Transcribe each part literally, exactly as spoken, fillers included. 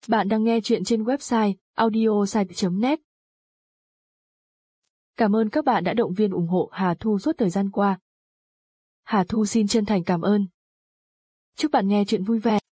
Bạn đang nghe chuyện trên website audiosite chấm net. Cảm ơn các bạn đã động viên ủng hộ Hà Thu suốt thời gian qua. Hà Thu xin chân thành cảm ơn. Chúc bạn nghe chuyện vui vẻ.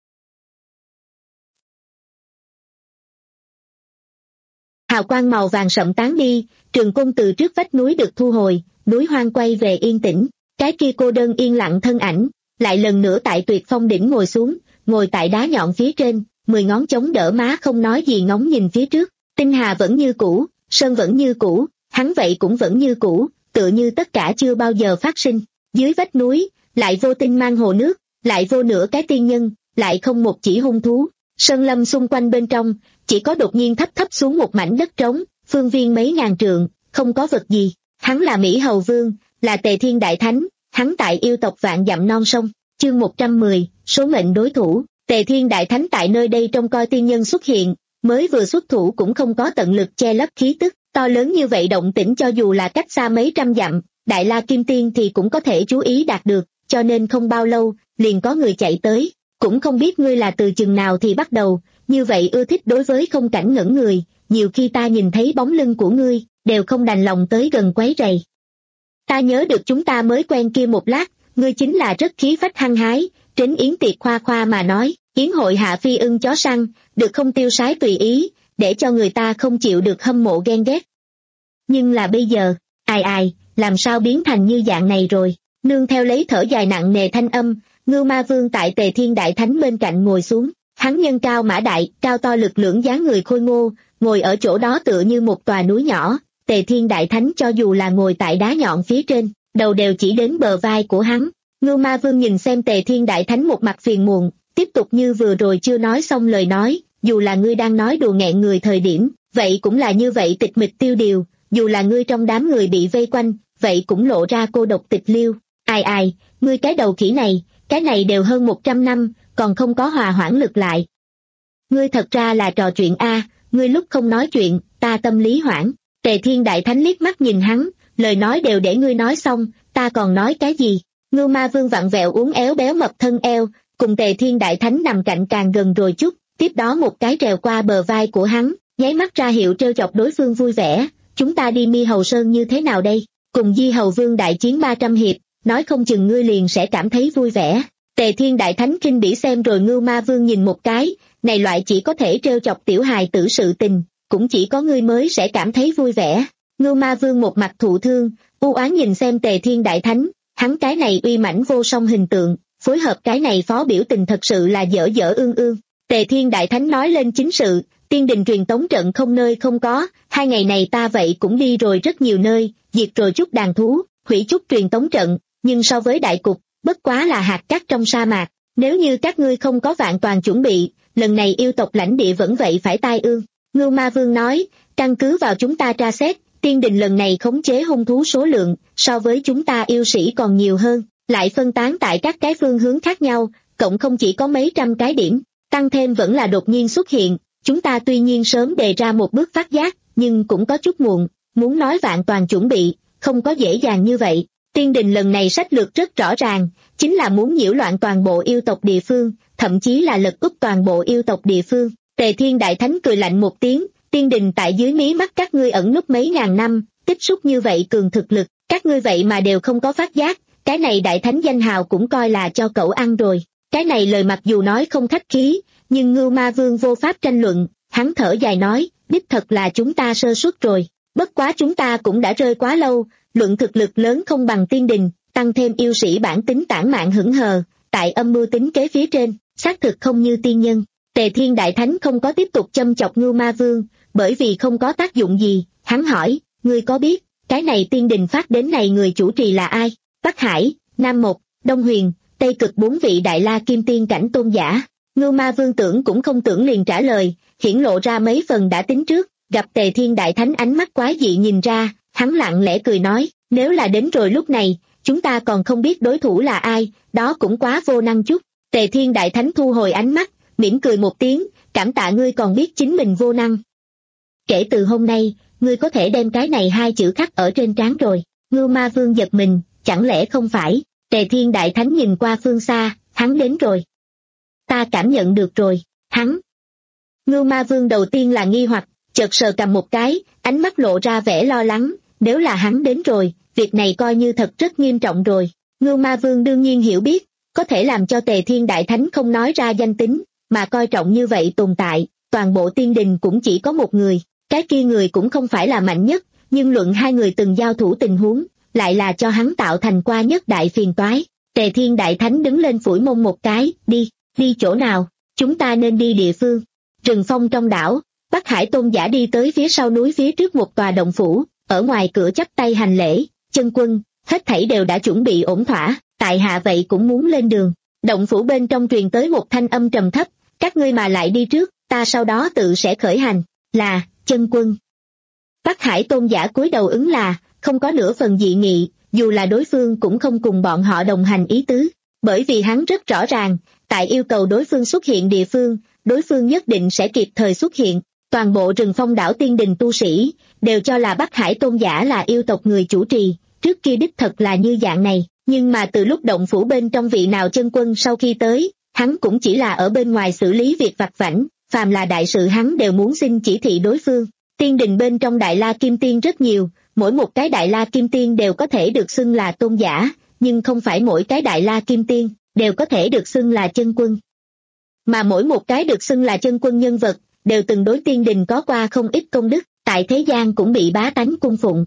Hào quang màu vàng sậm tán đi, trường cung từ trước vách núi được thu hồi, núi hoang quay về yên tĩnh. Cái kia cô đơn yên lặng thân ảnh, lại lần nữa tại Tuyệt Phong đỉnh ngồi xuống, ngồi tại đá nhọn phía trên, mười ngón chống đỡ má không nói gì ngóng nhìn phía trước. Tinh hà vẫn như cũ, sơn vẫn như cũ, hắn vậy cũng vẫn như cũ, tựa như tất cả chưa bao giờ phát sinh. Dưới vách núi, lại vô tinh mang hồ nước, lại vô nửa cái tiên nhân, lại không một chỉ hung thú. Sơn lâm xung quanh bên trong, chỉ có đột nhiên thấp thấp xuống một mảnh đất trống, phương viên mấy ngàn trượng, không có vật gì. Hắn là Mỹ Hầu Vương, là Tề Thiên Đại Thánh, hắn tại yêu tộc vạn dặm non sông. Chương một trăm mười, số mệnh đối thủ. Tề Thiên Đại Thánh tại nơi đây trông coi tiên nhân xuất hiện, mới vừa xuất thủ cũng không có tận lực che lấp khí tức, to lớn như vậy động tĩnh cho dù là cách xa mấy trăm dặm, Đại La Kim Tiên thì cũng có thể chú ý đạt được, cho nên không bao lâu, liền có người chạy tới. Cũng không biết ngươi là từ chừng nào thì bắt đầu, như vậy ưa thích đối với không cảnh ngẩn người, nhiều khi ta nhìn thấy bóng lưng của ngươi, đều không đành lòng tới gần quấy rầy. Ta nhớ được chúng ta mới quen kia một lát, ngươi chính là rất khí phách hăng hái, Trấn Yến tiệc khoa khoa mà nói, yến hội hạ phi ưng chó săn, được không tiêu sái tùy ý, để cho người ta không chịu được hâm mộ ghen ghét. Nhưng là bây giờ, ai ai, làm sao biến thành như dạng này rồi, nương theo lấy thở dài nặng nề thanh âm, Ngưu Ma Vương tại Tề Thiên Đại Thánh bên cạnh ngồi xuống, hắn nhân cao mã đại, cao to lực lưỡng dáng người khôi ngô, ngồi ở chỗ đó tựa như một tòa núi nhỏ. Tề Thiên Đại Thánh cho dù là ngồi tại đá nhọn phía trên, đầu đều chỉ đến bờ vai của hắn. Ngưu Ma Vương nhìn xem Tề Thiên Đại Thánh một mặt phiền muộn, tiếp tục như vừa rồi chưa nói xong lời nói, dù là ngươi đang nói đùa nghẹn người thời điểm, vậy cũng là như vậy tịch mịch tiêu điều, dù là ngươi trong đám người bị vây quanh, vậy cũng lộ ra cô độc tịch liêu. Ai ai, ngươi cái đầu khỉ này, cái này đều hơn một trăm năm, còn không có hòa hoãn lực lại. Ngươi thật ra là trò chuyện a, ngươi lúc không nói chuyện, ta tâm lý hoảng. Tề Thiên Đại Thánh liếc mắt nhìn hắn, lời nói đều để ngươi nói xong, ta còn nói cái gì? Ngưu Ma Vương vặn vẹo uốn éo béo mập thân eo, cùng Tề Thiên Đại Thánh nằm cạnh càng gần rồi chút, tiếp đó một cái trèo qua bờ vai của hắn, nháy mắt ra hiệu trêu chọc đối phương vui vẻ. Chúng ta đi Mi Hầu Sơn như thế nào đây? Cùng Di Hầu Vương đại chiến ba trăm hiệp, nói không chừng ngươi liền sẽ cảm thấy vui vẻ. Tề Thiên Đại Thánh kinh bỉ xem rồi Ngưu Ma Vương nhìn một cái, này loại chỉ có thể trêu chọc tiểu hài tử sự tình, cũng chỉ có ngươi mới sẽ cảm thấy vui vẻ. Ngưu Ma Vương một mặt thụ thương, u oán nhìn xem Tề Thiên Đại Thánh, hắn cái này uy mãnh vô song hình tượng, phối hợp cái này phó biểu tình thật sự là dở dở ương ương. Tề Thiên Đại Thánh nói lên chính sự, tiên đình truyền tống trận không nơi không có, hai ngày này ta vậy cũng đi rồi rất nhiều nơi, diệt rồi chút đàn thú, hủy chút truyền tống trận, nhưng so với đại cục, bất quá là hạt cát trong sa mạc, nếu như các ngươi không có vạn toàn chuẩn bị, lần này yêu tộc lãnh địa vẫn vậy phải tai ương. Ngưu Ma Vương nói, căn cứ vào chúng ta tra xét, tiên đình lần này khống chế hung thú số lượng, so với chúng ta yêu sĩ còn nhiều hơn, lại phân tán tại các cái phương hướng khác nhau, cộng không chỉ có mấy trăm cái điểm, tăng thêm vẫn là đột nhiên xuất hiện, chúng ta tuy nhiên sớm đề ra một bước phát giác, nhưng cũng có chút muộn, muốn nói vạn toàn chuẩn bị, không có dễ dàng như vậy. Tiên đình lần này sách lược rất rõ ràng, chính là muốn nhiễu loạn toàn bộ yêu tộc địa phương, thậm chí là lật úp toàn bộ yêu tộc địa phương. Tề Thiên Đại Thánh cười lạnh một tiếng, tiên đình tại dưới mí mắt các ngươi ẩn núp mấy ngàn năm, tích xúc như vậy cường thực lực, các ngươi vậy mà đều không có phát giác, cái này Đại Thánh danh hào cũng coi là cho cậu ăn rồi. Cái này lời mặc dù nói không khách khí, nhưng Ngưu Ma Vương vô pháp tranh luận, hắn thở dài nói, đích thật là chúng ta sơ suất rồi, bất quá chúng ta cũng đã rơi quá lâu, luận thực lực lớn không bằng tiên đình, tăng thêm yêu sĩ bản tính tản mạn hững hờ, tại âm mưu tính kế phía trên, xác thực không như tiên nhân. Tề Thiên Đại Thánh không có tiếp tục châm chọc Ngưu Ma Vương, bởi vì không có tác dụng gì, hắn hỏi, ngươi có biết, cái này tiên đình phát đến này người chủ trì là ai? Bắc Hải, Nam Mộc, Đông Huyền, Tây Cực bốn vị Đại La Kim Tiên cảnh tôn giả. Ngưu Ma Vương tưởng cũng không tưởng liền trả lời, hiển lộ ra mấy phần đã tính trước, gặp Tề Thiên Đại Thánh ánh mắt quái dị nhìn ra, hắn lặng lẽ cười nói, nếu là đến rồi lúc này, chúng ta còn không biết đối thủ là ai, đó cũng quá vô năng chút. Tề Thiên Đại Thánh thu hồi ánh mắt, mỉm cười một tiếng, cảm tạ ngươi còn biết chính mình vô năng. Kể từ hôm nay, ngươi có thể đem cái này hai chữ khắc ở trên trán rồi. Ngưu Ma Vương giật mình, chẳng lẽ không phải? Tề Thiên Đại Thánh nhìn qua phương xa, hắn đến rồi. Ta cảm nhận được rồi, hắn. Ngưu Ma Vương đầu tiên là nghi hoặc, chợt sờ cầm một cái, ánh mắt lộ ra vẻ lo lắng, nếu là hắn đến rồi, việc này coi như thật rất nghiêm trọng rồi. Ngưu Ma Vương đương nhiên hiểu biết, có thể làm cho Tề Thiên Đại Thánh không nói ra danh tính, mà coi trọng như vậy tồn tại, toàn bộ tiên đình cũng chỉ có một người, cái kia người cũng không phải là mạnh nhất, nhưng luận hai người từng giao thủ tình huống, lại là cho hắn tạo thành qua nhất đại phiền toái. Tề Thiên Đại Thánh đứng lên phủi mông một cái, đi, đi chỗ nào, chúng ta nên đi địa phương. Rừng phong trong đảo, Bắc Hải Tôn giả đi tới phía sau núi phía trước một tòa động phủ, ở ngoài cửa chắp tay hành lễ, chân quân, hết thảy đều đã chuẩn bị ổn thỏa, tại hạ vậy cũng muốn lên đường. Động phủ bên trong truyền tới một thanh âm trầm thấp, các ngươi mà lại đi trước, ta sau đó tự sẽ khởi hành, là, chân quân. Bắc Hải Tôn giả cúi đầu ứng là, không có nửa phần dị nghị, dù là đối phương cũng không cùng bọn họ đồng hành ý tứ, bởi vì hắn rất rõ ràng, tại yêu cầu đối phương xuất hiện địa phương, đối phương nhất định sẽ kịp thời xuất hiện. Toàn bộ rừng phong đảo tiên đình tu sĩ, đều cho là Bắc Hải Tôn giả là yêu tộc người chủ trì, trước kia đích thật là như dạng này, nhưng mà từ lúc động phủ bên trong vị nào chân quân sau khi tới, hắn cũng chỉ là ở bên ngoài xử lý việc vặt vãnh, phàm là đại sự hắn đều muốn xin chỉ thị đối phương. Tiên đình bên trong Đại La Kim Tiên rất nhiều, mỗi một cái Đại La Kim Tiên đều có thể được xưng là tôn giả, nhưng không phải mỗi cái Đại La Kim Tiên đều có thể được xưng là chân quân. Mà mỗi một cái được xưng là chân quân nhân vật, đều từng đối tiên đình có qua không ít công đức, tại thế gian cũng bị bá tánh cung phụng.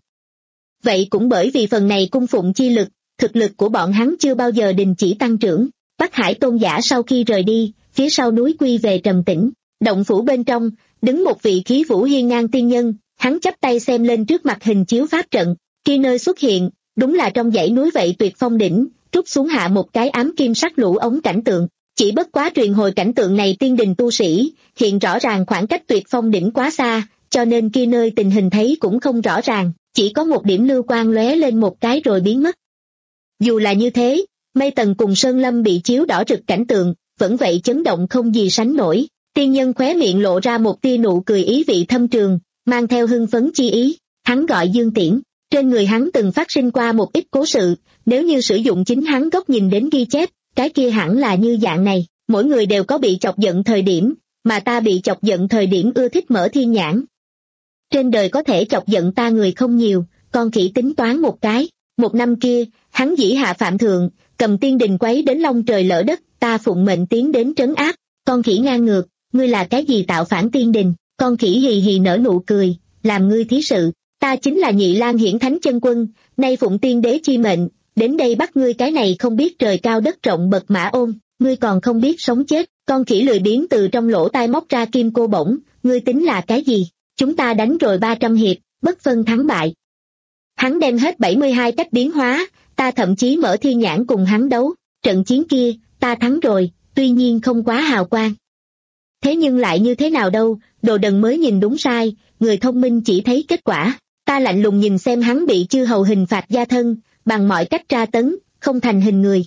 Vậy cũng bởi vì phần này cung phụng chi lực, thực lực của bọn hắn chưa bao giờ đình chỉ tăng trưởng. Bắc Hải Tôn giả sau khi rời đi, phía sau núi quy về trầm tĩnh, động phủ bên trong, đứng một vị khí vũ hiên ngang tiên nhân, hắn chắp tay xem lên trước mặt hình chiếu pháp trận, kia nơi xuất hiện, đúng là trong dãy núi vậy tuyệt phong đỉnh, trút xuống hạ một cái ám kim sắc lũ ống cảnh tượng. Chỉ bất quá truyền hồi cảnh tượng này tiên đình tu sĩ, hiện rõ ràng khoảng cách tuyệt phong đỉnh quá xa, cho nên kia nơi tình hình thấy cũng không rõ ràng, chỉ có một điểm lưu quang lóe lên một cái rồi biến mất. Dù là như thế, mây tầng cùng sơn lâm bị chiếu đỏ rực cảnh tượng, vẫn vậy chấn động không gì sánh nổi. Tiên nhân khóe miệng lộ ra một tia nụ cười ý vị thâm trường, mang theo hưng phấn chi ý, hắn gọi Dương Tiễn, trên người hắn từng phát sinh qua một ít cố sự, nếu như sử dụng chính hắn góc nhìn đến ghi chép, cái kia hẳn là như dạng này, mỗi người đều có bị chọc giận thời điểm, mà ta bị chọc giận thời điểm ưa thích mở thiên nhãn. Trên đời có thể chọc giận ta người không nhiều, con khỉ tính toán một cái, một năm kia, hắn dĩ hạ phạm thượng, cầm tiên đình quấy đến long trời lỡ đất, ta phụng mệnh tiến đến trấn áp, con khỉ ngang ngược, ngươi là cái gì tạo phản tiên đình, con khỉ hì hì nở nụ cười, làm ngươi thí sự, ta chính là Nhị Lang hiển thánh chân quân, nay phụng tiên đế chi mệnh, đến đây bắt ngươi cái này không biết trời cao đất rộng bậc mã ôn, ngươi còn không biết sống chết, con khỉ lười biếng từ trong lỗ tai móc ra kim cô bổng, ngươi tính là cái gì, chúng ta đánh rồi ba trăm hiệp, bất phân thắng bại. Hắn đem hết bảy mươi hai cách biến hóa, ta thậm chí mở thiên nhãn cùng hắn đấu, trận chiến kia, ta thắng rồi, tuy nhiên không quá hào quang. Thế nhưng lại như thế nào đâu, đồ đần mới nhìn đúng sai, người thông minh chỉ thấy kết quả, ta lạnh lùng nhìn xem hắn bị chư hầu hình phạt gia thân, bằng mọi cách tra tấn, không thành hình người.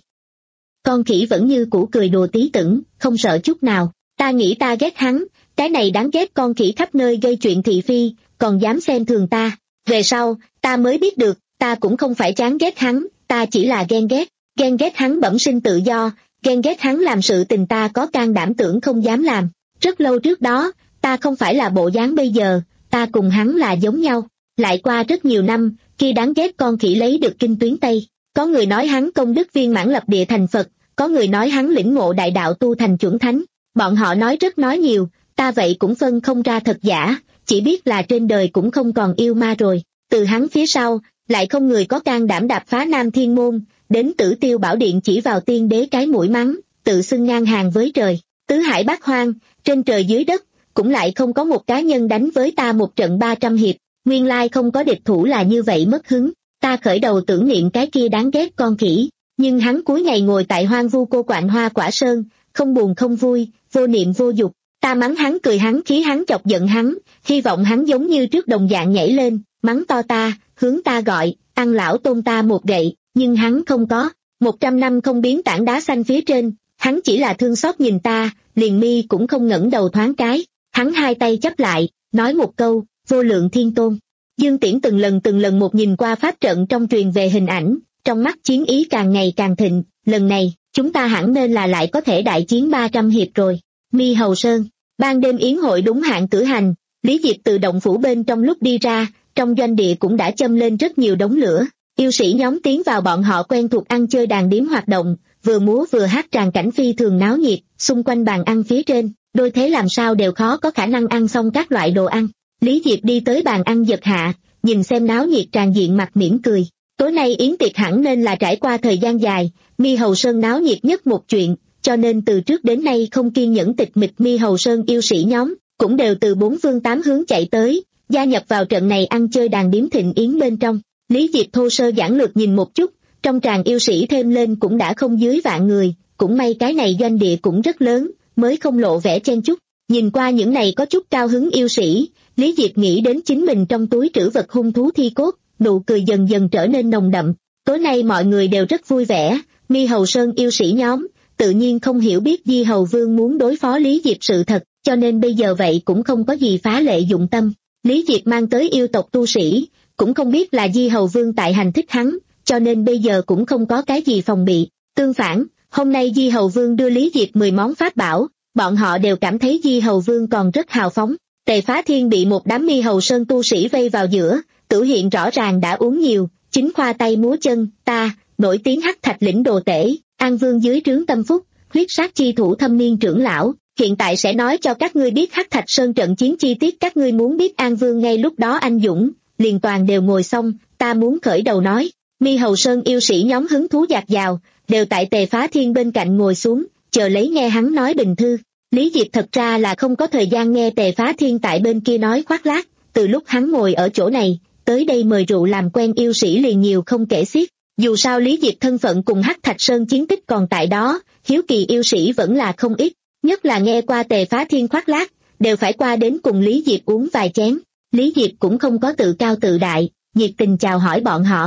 Con khỉ vẫn như cũ cười đùa tí tửng, không sợ chút nào, ta nghĩ ta ghét hắn, cái này đáng ghét con khỉ khắp nơi gây chuyện thị phi, còn dám xem thường ta. Về sau, ta mới biết được, ta cũng không phải chán ghét hắn, ta chỉ là ghen ghét, ghen ghét hắn bẩm sinh tự do, ghen ghét hắn làm sự tình ta có can đảm tưởng không dám làm. Rất lâu trước đó, ta không phải là bộ dáng bây giờ, ta cùng hắn là giống nhau. Lại qua rất nhiều năm, khi đáng ghét con khỉ lấy được kinh tuyến Tây, có người nói hắn công đức viên mãn lập địa thành Phật, có người nói hắn lĩnh ngộ đại đạo tu thành chuẩn thánh. Bọn họ nói rất nói nhiều, ta vậy cũng phân không ra thật giả, chỉ biết là trên đời cũng không còn yêu ma rồi. Từ hắn phía sau, lại không người có can đảm đạp phá Nam Thiên Môn, đến Tử Tiêu Bảo Điện chỉ vào tiên đế cái mũi mắng, tự xưng ngang hàng với trời. Tứ hải bát hoang, trên trời dưới đất, cũng lại không có một cá nhân đánh với ta một trận ba trăm hiệp, nguyên lai không có địch thủ là như vậy mất hứng. Ta khởi đầu tưởng niệm cái kia đáng ghét con khỉ, nhưng hắn cuối ngày ngồi tại hoang vu cô quạnh hoa quả sơn, không buồn không vui, vô niệm vô dục. Ta mắng hắn cười hắn khí hắn chọc giận hắn, hy vọng hắn giống như trước đồng dạng nhảy lên, mắng to ta, hướng ta gọi, ăn lão tôn ta một gậy, nhưng hắn không có. Một trăm năm không biến tảng đá xanh phía trên, hắn chỉ là thương xót nhìn ta, liền mi cũng không ngẩng đầu thoáng cái. Hắn hai tay chắp lại, nói một câu, vô lượng thiên tôn. Dương Tiễn từng lần từng lần một nhìn qua pháp trận trong truyền về hình ảnh, trong mắt chiến ý càng ngày càng thịnh, lần này, chúng ta hẳn nên là lại có thể đại chiến ba trăm hiệp rồi. Mi Hầu Sơn, Ban đêm yến hội đúng hạn cử hành, Lý Diệp từ động phủ bên trong lúc đi ra, trong doanh địa cũng đã châm lên rất nhiều đống lửa. Yêu sĩ nhóm tiến vào bọn họ quen thuộc ăn chơi đàn điếm hoạt động, vừa múa vừa hát tràng cảnh phi thường náo nhiệt, xung quanh bàn ăn phía trên, đôi thế làm sao đều khó có khả năng ăn xong các loại đồ ăn. Lý Diệp đi tới bàn ăn giật hạ, nhìn xem náo nhiệt tràn diện mặt mỉm cười. Tối nay yến tiệc hẳn nên là trải qua thời gian dài, Mi Hầu Sơn náo nhiệt nhất một chuyện, cho nên từ trước đến nay không kiên nhẫn tịch mịch Mi Hầu Sơn yêu sĩ nhóm, cũng đều từ bốn phương tám hướng chạy tới, gia nhập vào trận này ăn chơi đàn điếm thịnh yến bên trong. Lý Diệp thô sơ giản lược nhìn một chút, trong tràng yêu sĩ thêm lên cũng đã không dưới vạn người, cũng may cái này doanh địa cũng rất lớn, mới không lộ vẻ chen chúc. Nhìn qua những này có chút cao hứng yêu sĩ, Lý Diệp nghĩ đến chính mình trong túi trữ vật hung thú thi cốt, nụ cười dần dần trở nên nồng đậm. Tối nay mọi người đều rất vui vẻ, Mi Hầu Sơn yêu sĩ nhóm, tự nhiên không hiểu biết Di Hầu Vương muốn đối phó Lý Diệp sự thật, cho nên bây giờ vậy cũng không có gì phá lệ dụng tâm. Lý Diệp mang tới yêu tộc tu sĩ, cũng không biết là Di Hầu Vương tại hành thích hắn, cho nên bây giờ cũng không có cái gì phòng bị. Tương phản, hôm nay Di Hầu Vương đưa Lý Diệp mười món pháp bảo, bọn họ đều cảm thấy Di Hầu Vương còn rất hào phóng. Tề Phá Thiên bị một đám Mi Hầu Sơn tu sĩ vây vào giữa, Tử Hiện rõ ràng đã uống nhiều, chính khoa tay múa chân, ta, nổi tiếng Hắc Thạch lĩnh đồ tể, An Vương dưới trướng Tâm Phúc, huyết sát chi thủ thâm niên trưởng lão, hiện tại sẽ nói cho các ngươi biết Hắc Thạch Sơn trận chiến chi tiết. Các ngươi muốn biết An Vương ngay lúc đó anh dũng, liền toàn đều ngồi xong, ta muốn khởi đầu nói. Mi Hầu Sơn yêu sĩ nhóm hứng thú dạt dào, đều tại Tề Phá Thiên bên cạnh ngồi xuống, chờ lấy nghe hắn nói bình thư. Lý Diệp thật ra là không có thời gian nghe Tề Phá Thiên tại bên kia nói khoác lác, từ lúc hắn ngồi ở chỗ này, tới đây mời rượu làm quen yêu sĩ liền nhiều không kể xiết. Dù sao Lý Diệp thân phận cùng Hắc Thạch Sơn chiến tích còn tại đó, hiếu kỳ yêu sĩ vẫn là không ít, nhất là nghe qua Tề Phá Thiên khoác lác, đều phải qua đến cùng Lý Diệp uống vài chén. Lý Diệp cũng không có tự cao tự đại, nhiệt tình chào hỏi bọn họ.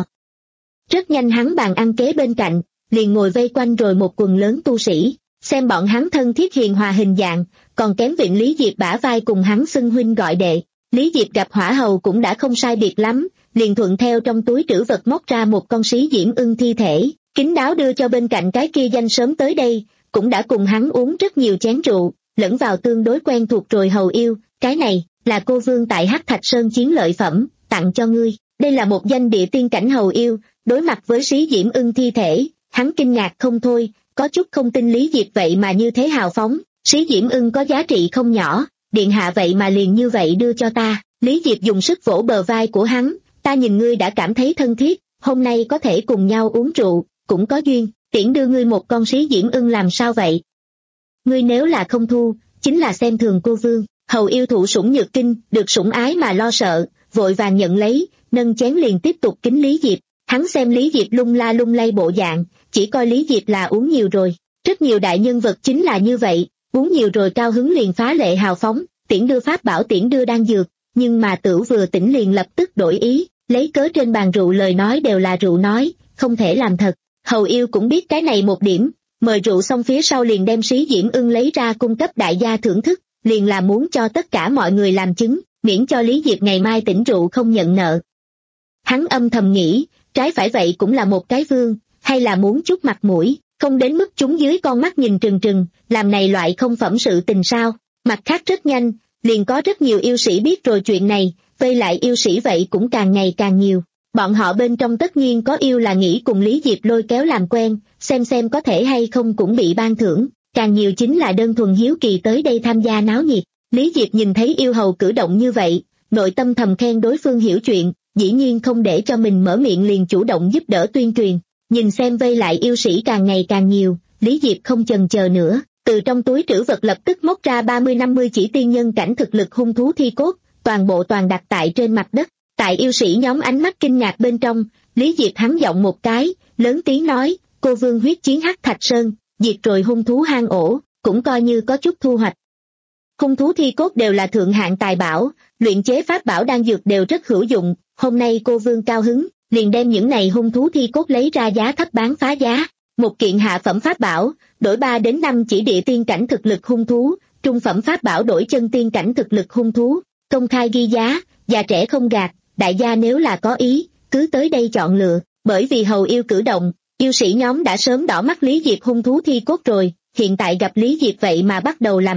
Rất nhanh hắn bàn ăn kế bên cạnh, liền ngồi vây quanh rồi một quần lớn tu sĩ, xem bọn hắn thân thiết hiền hòa hình dạng, còn kém vịn Lý Diệp bả vai cùng hắn xưng huynh gọi đệ. Lý Diệp gặp hỏa hầu cũng đã không sai biệt lắm, liền thuận theo trong túi trữ vật móc ra một con sĩ diễm ưng thi thể, kín đáo đưa cho bên cạnh cái kia danh sớm tới đây, cũng đã cùng hắn uống rất nhiều chén rượu, lẫn vào tương đối quen thuộc rồi. Hầu yêu, cái này là cô vương tại Hắc Thạch Sơn chiến lợi phẩm, tặng cho ngươi. Đây là một danh địa tiên cảnh hầu yêu, đối mặt với sĩ diễm ưng thi thể, hắn kinh ngạc không thôi, có chút không tin Lý Diệp vậy mà như thế hào phóng. Sĩ diễm ưng có giá trị không nhỏ, điện hạ vậy mà liền như vậy đưa cho ta. Lý Diệp dùng sức vỗ bờ vai của hắn, ta nhìn ngươi đã cảm thấy thân thiết, hôm nay có thể cùng nhau uống rượu, cũng có duyên, tiễn đưa ngươi một con sĩ diễm ưng làm sao vậy? Ngươi nếu là không thu, chính là xem thường cô vương. Hầu yêu thụ sủng nhược kinh, được sủng ái mà lo sợ, vội vàng nhận lấy, nâng chén liền tiếp tục kính Lý Diệp. Hắn xem Lý Diệp lung la lung lay bộ dạng, chỉ coi Lý Diệp là uống nhiều rồi. Rất nhiều đại nhân vật chính là như vậy, uống nhiều rồi cao hứng liền phá lệ hào phóng, tiễn đưa pháp bảo tiễn đưa đan dược, nhưng mà Tửu vừa tỉnh liền lập tức đổi ý, lấy cớ trên bàn rượu lời nói đều là rượu nói, không thể làm thật. Hầu yêu cũng biết cái này một điểm, mời rượu xong phía sau liền đem sĩ diễm ưng lấy ra cung cấp đại gia thưởng thức, liền là muốn cho tất cả mọi người làm chứng, miễn cho Lý Diệp ngày mai tỉnh rượu không nhận nợ. Hắn âm thầm nghĩ, trái phải vậy cũng là một cái vương, hay là muốn chút mặt mũi, không đến mức chúng dưới con mắt nhìn trừng trừng, làm này loại không phẩm sự tình sao. Mặt khác rất nhanh, liền có rất nhiều yêu sĩ biết rồi chuyện này, vây lại yêu sĩ vậy cũng càng ngày càng nhiều. Bọn họ bên trong tất nhiên có yêu là nghĩ cùng Lý Diệp lôi kéo làm quen, xem xem có thể hay không cũng bị ban thưởng, càng nhiều chính là đơn thuần hiếu kỳ tới đây tham gia náo nhiệt. Lý Diệp nhìn thấy yêu hầu cử động như vậy, nội tâm thầm khen đối phương hiểu chuyện, dĩ nhiên không để cho mình mở miệng liền chủ động giúp đỡ tuyên truyền. Nhìn xem vây lại yêu sĩ càng ngày càng nhiều, Lý Diệp không chần chờ nữa, từ trong túi trữ vật lập tức móc ra ba mươi năm mươi chỉ tiên nhân cảnh thực lực hung thú thi cốt, toàn bộ toàn đặt tại trên mặt đất. Tại yêu sĩ nhóm ánh mắt kinh ngạc bên trong, Lý Diệp hắn giọng một cái, lớn tiếng nói, cô vương huyết chiến Hắc Thạch Sơn, diệt rồi hung thú hang ổ, cũng coi như có chút thu hoạch. Hung thú thi cốt đều là thượng hạng tài bảo, luyện chế pháp bảo đan dược đều rất hữu dụng, hôm nay cô vương cao hứng, liền đem những này hung thú thi cốt lấy ra giá thấp bán phá giá. Một kiện hạ phẩm pháp bảo, đổi ba đến năm chỉ địa tiên cảnh thực lực hung thú, trung phẩm pháp bảo đổi chân tiên cảnh thực lực hung thú, công khai ghi giá, già trẻ không gạt, đại gia nếu là có ý, cứ tới đây chọn lựa. Bởi vì hầu yêu cử động, yêu sĩ nhóm đã sớm đỏ mắt Lý Diệp hung thú thi cốt rồi, hiện tại gặp Lý Diệp vậy mà bắt đầu làm ăn,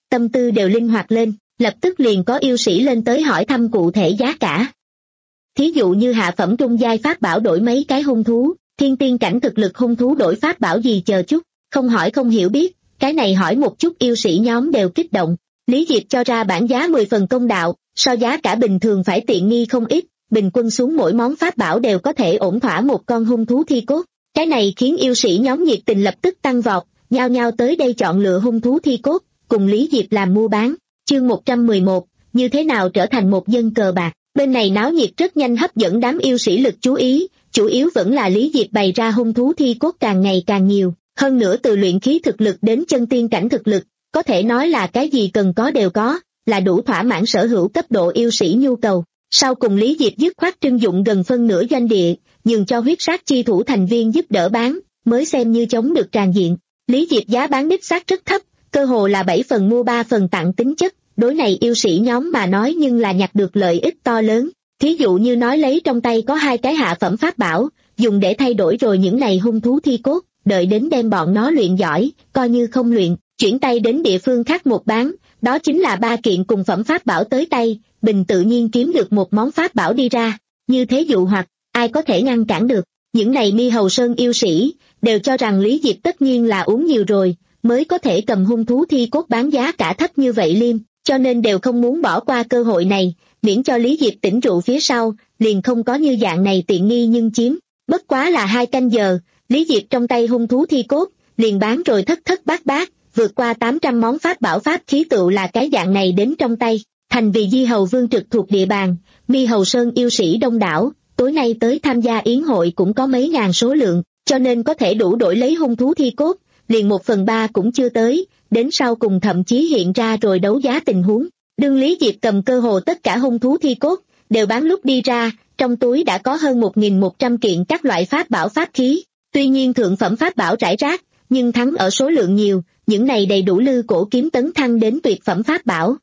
tâm tư đều linh hoạt lên, lập tức liền có yêu sĩ lên tới hỏi thăm cụ thể giá cả. Thí dụ như hạ phẩm trung giai pháp bảo đổi mấy cái hung thú, thiên tiên cảnh thực lực hung thú đổi pháp bảo gì chờ chút, không hỏi không hiểu biết, cái này hỏi một chút yêu sĩ nhóm đều kích động. Lý Diệp cho ra bản giá mười phần công đạo, so giá cả bình thường phải tiện nghi không ít, bình quân xuống mỗi món pháp bảo đều có thể ổn thỏa một con hung thú thi cốt. Cái này khiến yêu sĩ nhóm nhiệt tình lập tức tăng vọt, nhao nhao tới đây chọn lựa hung thú thi cốt, cùng Lý Diệp làm mua bán. Chương một trăm mười một, như thế nào trở thành một dân cờ bạc. Bên này náo nhiệt rất nhanh hấp dẫn đám yêu sĩ lực chú ý, chủ yếu vẫn là Lý Diệp bày ra hung thú thi cốt càng ngày càng nhiều, hơn nữa từ luyện khí thực lực đến chân tiên cảnh thực lực, có thể nói là cái gì cần có đều có, là đủ thỏa mãn sở hữu cấp độ yêu sĩ nhu cầu. Sau cùng Lý Diệp dứt khoát trưng dụng gần phân nửa doanh địa, nhường cho huyết sát chi thủ thành viên giúp đỡ bán, mới xem như chống được tràn diện. Lý Diệp giá bán đích xác rất thấp, cơ hồ là bảy phần mua ba phần tặng tính chất, đối này yêu sĩ nhóm mà nói nhưng là nhặt được lợi ích to lớn. Thí dụ như nói lấy trong tay có hai cái hạ phẩm pháp bảo, dùng để thay đổi rồi những này hung thú thi cốt, đợi đến đem bọn nó luyện giỏi, coi như không luyện, chuyển tay đến địa phương khác một bán, đó chính là ba kiện cùng phẩm pháp bảo tới tay, bình tự nhiên kiếm được một món pháp bảo đi ra. Như thế dụ hoặc, ai có thể ngăn cản được. Những này Mi Hầu Sơn yêu sĩ đều cho rằng Lý Diệp tất nhiên là uống nhiều rồi, mới có thể cầm hung thú thi cốt bán giá cả thấp như vậy liêm, cho nên đều không muốn bỏ qua cơ hội này, miễn cho Lý Diệp tỉnh rượu phía sau, liền không có như dạng này tiện nghi nhưng chiếm. Bất quá là hai canh giờ, Lý Diệp trong tay hung thú thi cốt, liền bán rồi thất thất bát bát, vượt qua tám trăm món pháp bảo pháp khí tựu là cái dạng này đến trong tay. Thành vì Di Hầu Vương trực thuộc địa bàn, Mi Hầu Sơn yêu sĩ đông đảo, tối nay tới tham gia yến hội cũng có mấy ngàn số lượng, cho nên có thể đủ đổi lấy hung thú thi cốt, liền một phần ba cũng chưa tới, đến sau cùng thậm chí hiện ra rồi đấu giá tình huống. Đương Lý Diệp cầm cơ hồ tất cả hung thú thi cốt, đều bán lúc đi ra, trong túi đã có hơn một nghìn một trăm kiện các loại pháp bảo pháp khí, tuy nhiên thượng phẩm pháp bảo rải rác, nhưng thắng ở số lượng nhiều, những này đầy đủ lư cổ kiếm tấn thăng đến tuyệt phẩm pháp bảo.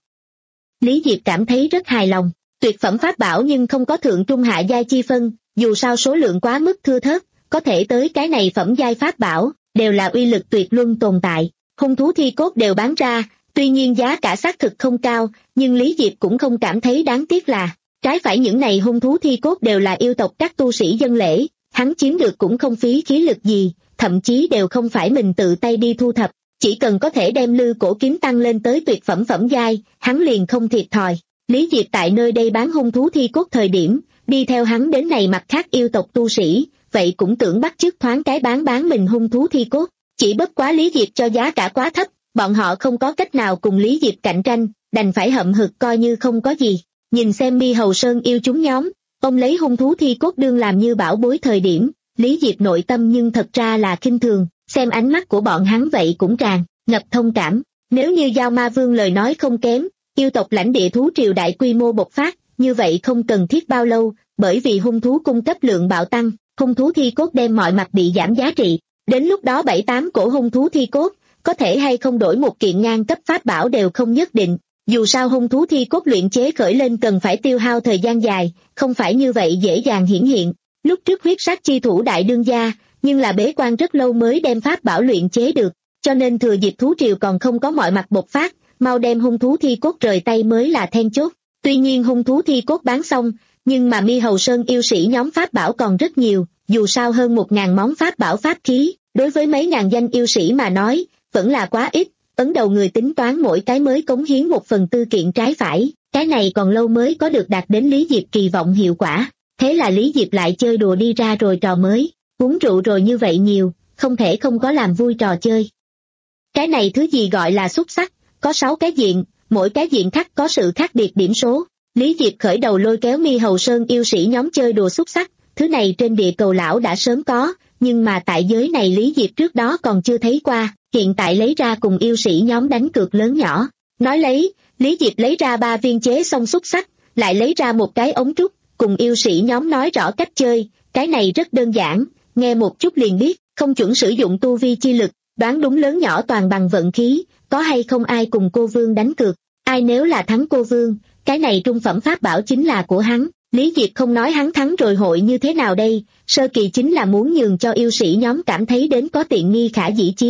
Lý Diệp cảm thấy rất hài lòng, tuyệt phẩm pháp bảo nhưng không có thượng trung hạ giai chi phân, dù sao số lượng quá mức thưa thớt, có thể tới cái này phẩm giai pháp bảo, đều là uy lực tuyệt luân tồn tại. Hung thú thi cốt đều bán ra, tuy nhiên giá cả xác thực không cao, nhưng Lý Diệp cũng không cảm thấy đáng tiếc là, trái phải những này hung thú thi cốt đều là yêu tộc các tu sĩ dân lễ, hắn chiếm được cũng không phí khí lực gì, thậm chí đều không phải mình tự tay đi thu thập, chỉ cần có thể đem lư cổ kiếm tăng lên tới tuyệt phẩm phẩm giai, hắn liền không thiệt thòi. Lý Diệp tại nơi đây bán hung thú thi cốt thời điểm, đi theo hắn đến này mặt khác yêu tộc tu sĩ, vậy cũng tưởng bắt chước thoáng cái bán bán mình hung thú thi cốt, chỉ bất quá Lý Diệp cho giá cả quá thấp, bọn họ không có cách nào cùng Lý Diệp cạnh tranh, đành phải hậm hực coi như không có gì. Nhìn xem Mi Hầu Sơn yêu chúng nhóm, ông lấy hung thú thi cốt đương làm như bảo bối thời điểm, Lý Diệp nội tâm nhưng thật ra là khinh thường, xem ánh mắt của bọn hắn vậy cũng tràn ngập thông cảm. Nếu như Giao Ma Vương lời nói không kém, yêu tộc lãnh địa thú triều đại quy mô bộc phát, như vậy không cần thiết bao lâu, bởi vì hung thú cung cấp lượng bạo tăng, hung thú thi cốt đem mọi mặt bị giảm giá trị. Đến lúc đó bảy tám cổ hung thú thi cốt, có thể hay không đổi một kiện ngang cấp pháp bảo đều không nhất định. Dù sao hung thú thi cốt luyện chế khởi lên cần phải tiêu hao thời gian dài, không phải như vậy dễ dàng hiển hiện. Lúc trước huyết sát chi thủ đại đương gia, nhưng là bế quan rất lâu mới đem pháp bảo luyện chế được, cho nên thừa dịp thú triều còn không có mọi mặt bộc phát, mau đem hung thú thi cốt rời tay mới là then chốt. Tuy nhiên hung thú thi cốt bán xong, nhưng mà Mi Hầu Sơn yêu sĩ nhóm pháp bảo còn rất nhiều, dù sao hơn một ngàn món pháp bảo pháp khí, đối với mấy ngàn danh yêu sĩ mà nói, vẫn là quá ít. Ấn đầu người tính toán mỗi cái mới cống hiến một phần tư kiện trái phải, cái này còn lâu mới có được đạt đến Lý Diệp kỳ vọng hiệu quả. Thế là Lý Diệp lại chơi đùa đi ra rồi trò mới, uống rượu rồi như vậy nhiều, không thể không có làm vui trò chơi. Cái này thứ gì gọi là xúc xắc, có sáu cái diện, mỗi cái diện khác có sự khác biệt điểm số. Lý Diệp khởi đầu lôi kéo Mi Hầu Sơn yêu sĩ nhóm chơi đùa xúc xắc, thứ này trên địa cầu lão đã sớm có, nhưng mà tại giới này Lý Diệp trước đó còn chưa thấy qua, hiện tại lấy ra cùng yêu sĩ nhóm đánh cược lớn nhỏ. Nói lấy, Lý Diệp lấy ra ba viên chế xong xúc xắc, lại lấy ra một cái ống trúc, cùng yêu sĩ nhóm nói rõ cách chơi, cái này rất đơn giản, nghe một chút liền biết, không chuẩn sử dụng tu vi chi lực, đoán đúng lớn nhỏ toàn bằng vận khí, có hay không ai cùng cô Vương đánh cược, ai nếu là thắng cô Vương, cái này trung phẩm pháp bảo chính là của hắn. Lý Diệp không nói hắn thắng rồi hội như thế nào đây, sơ kỳ chính là muốn nhường cho yêu sĩ nhóm cảm thấy đến có tiện nghi khả dĩ chiếm,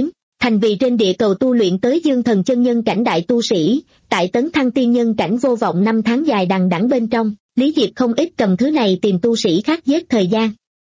thành vì trên địa cầu tu luyện tới dương thần chân nhân cảnh đại tu sĩ, tại tấn thăng tiên nhân cảnh vô vọng năm tháng dài đằng đẵng bên trong, Lý Diệp không ít cầm thứ này tìm tu sĩ khác giết thời gian.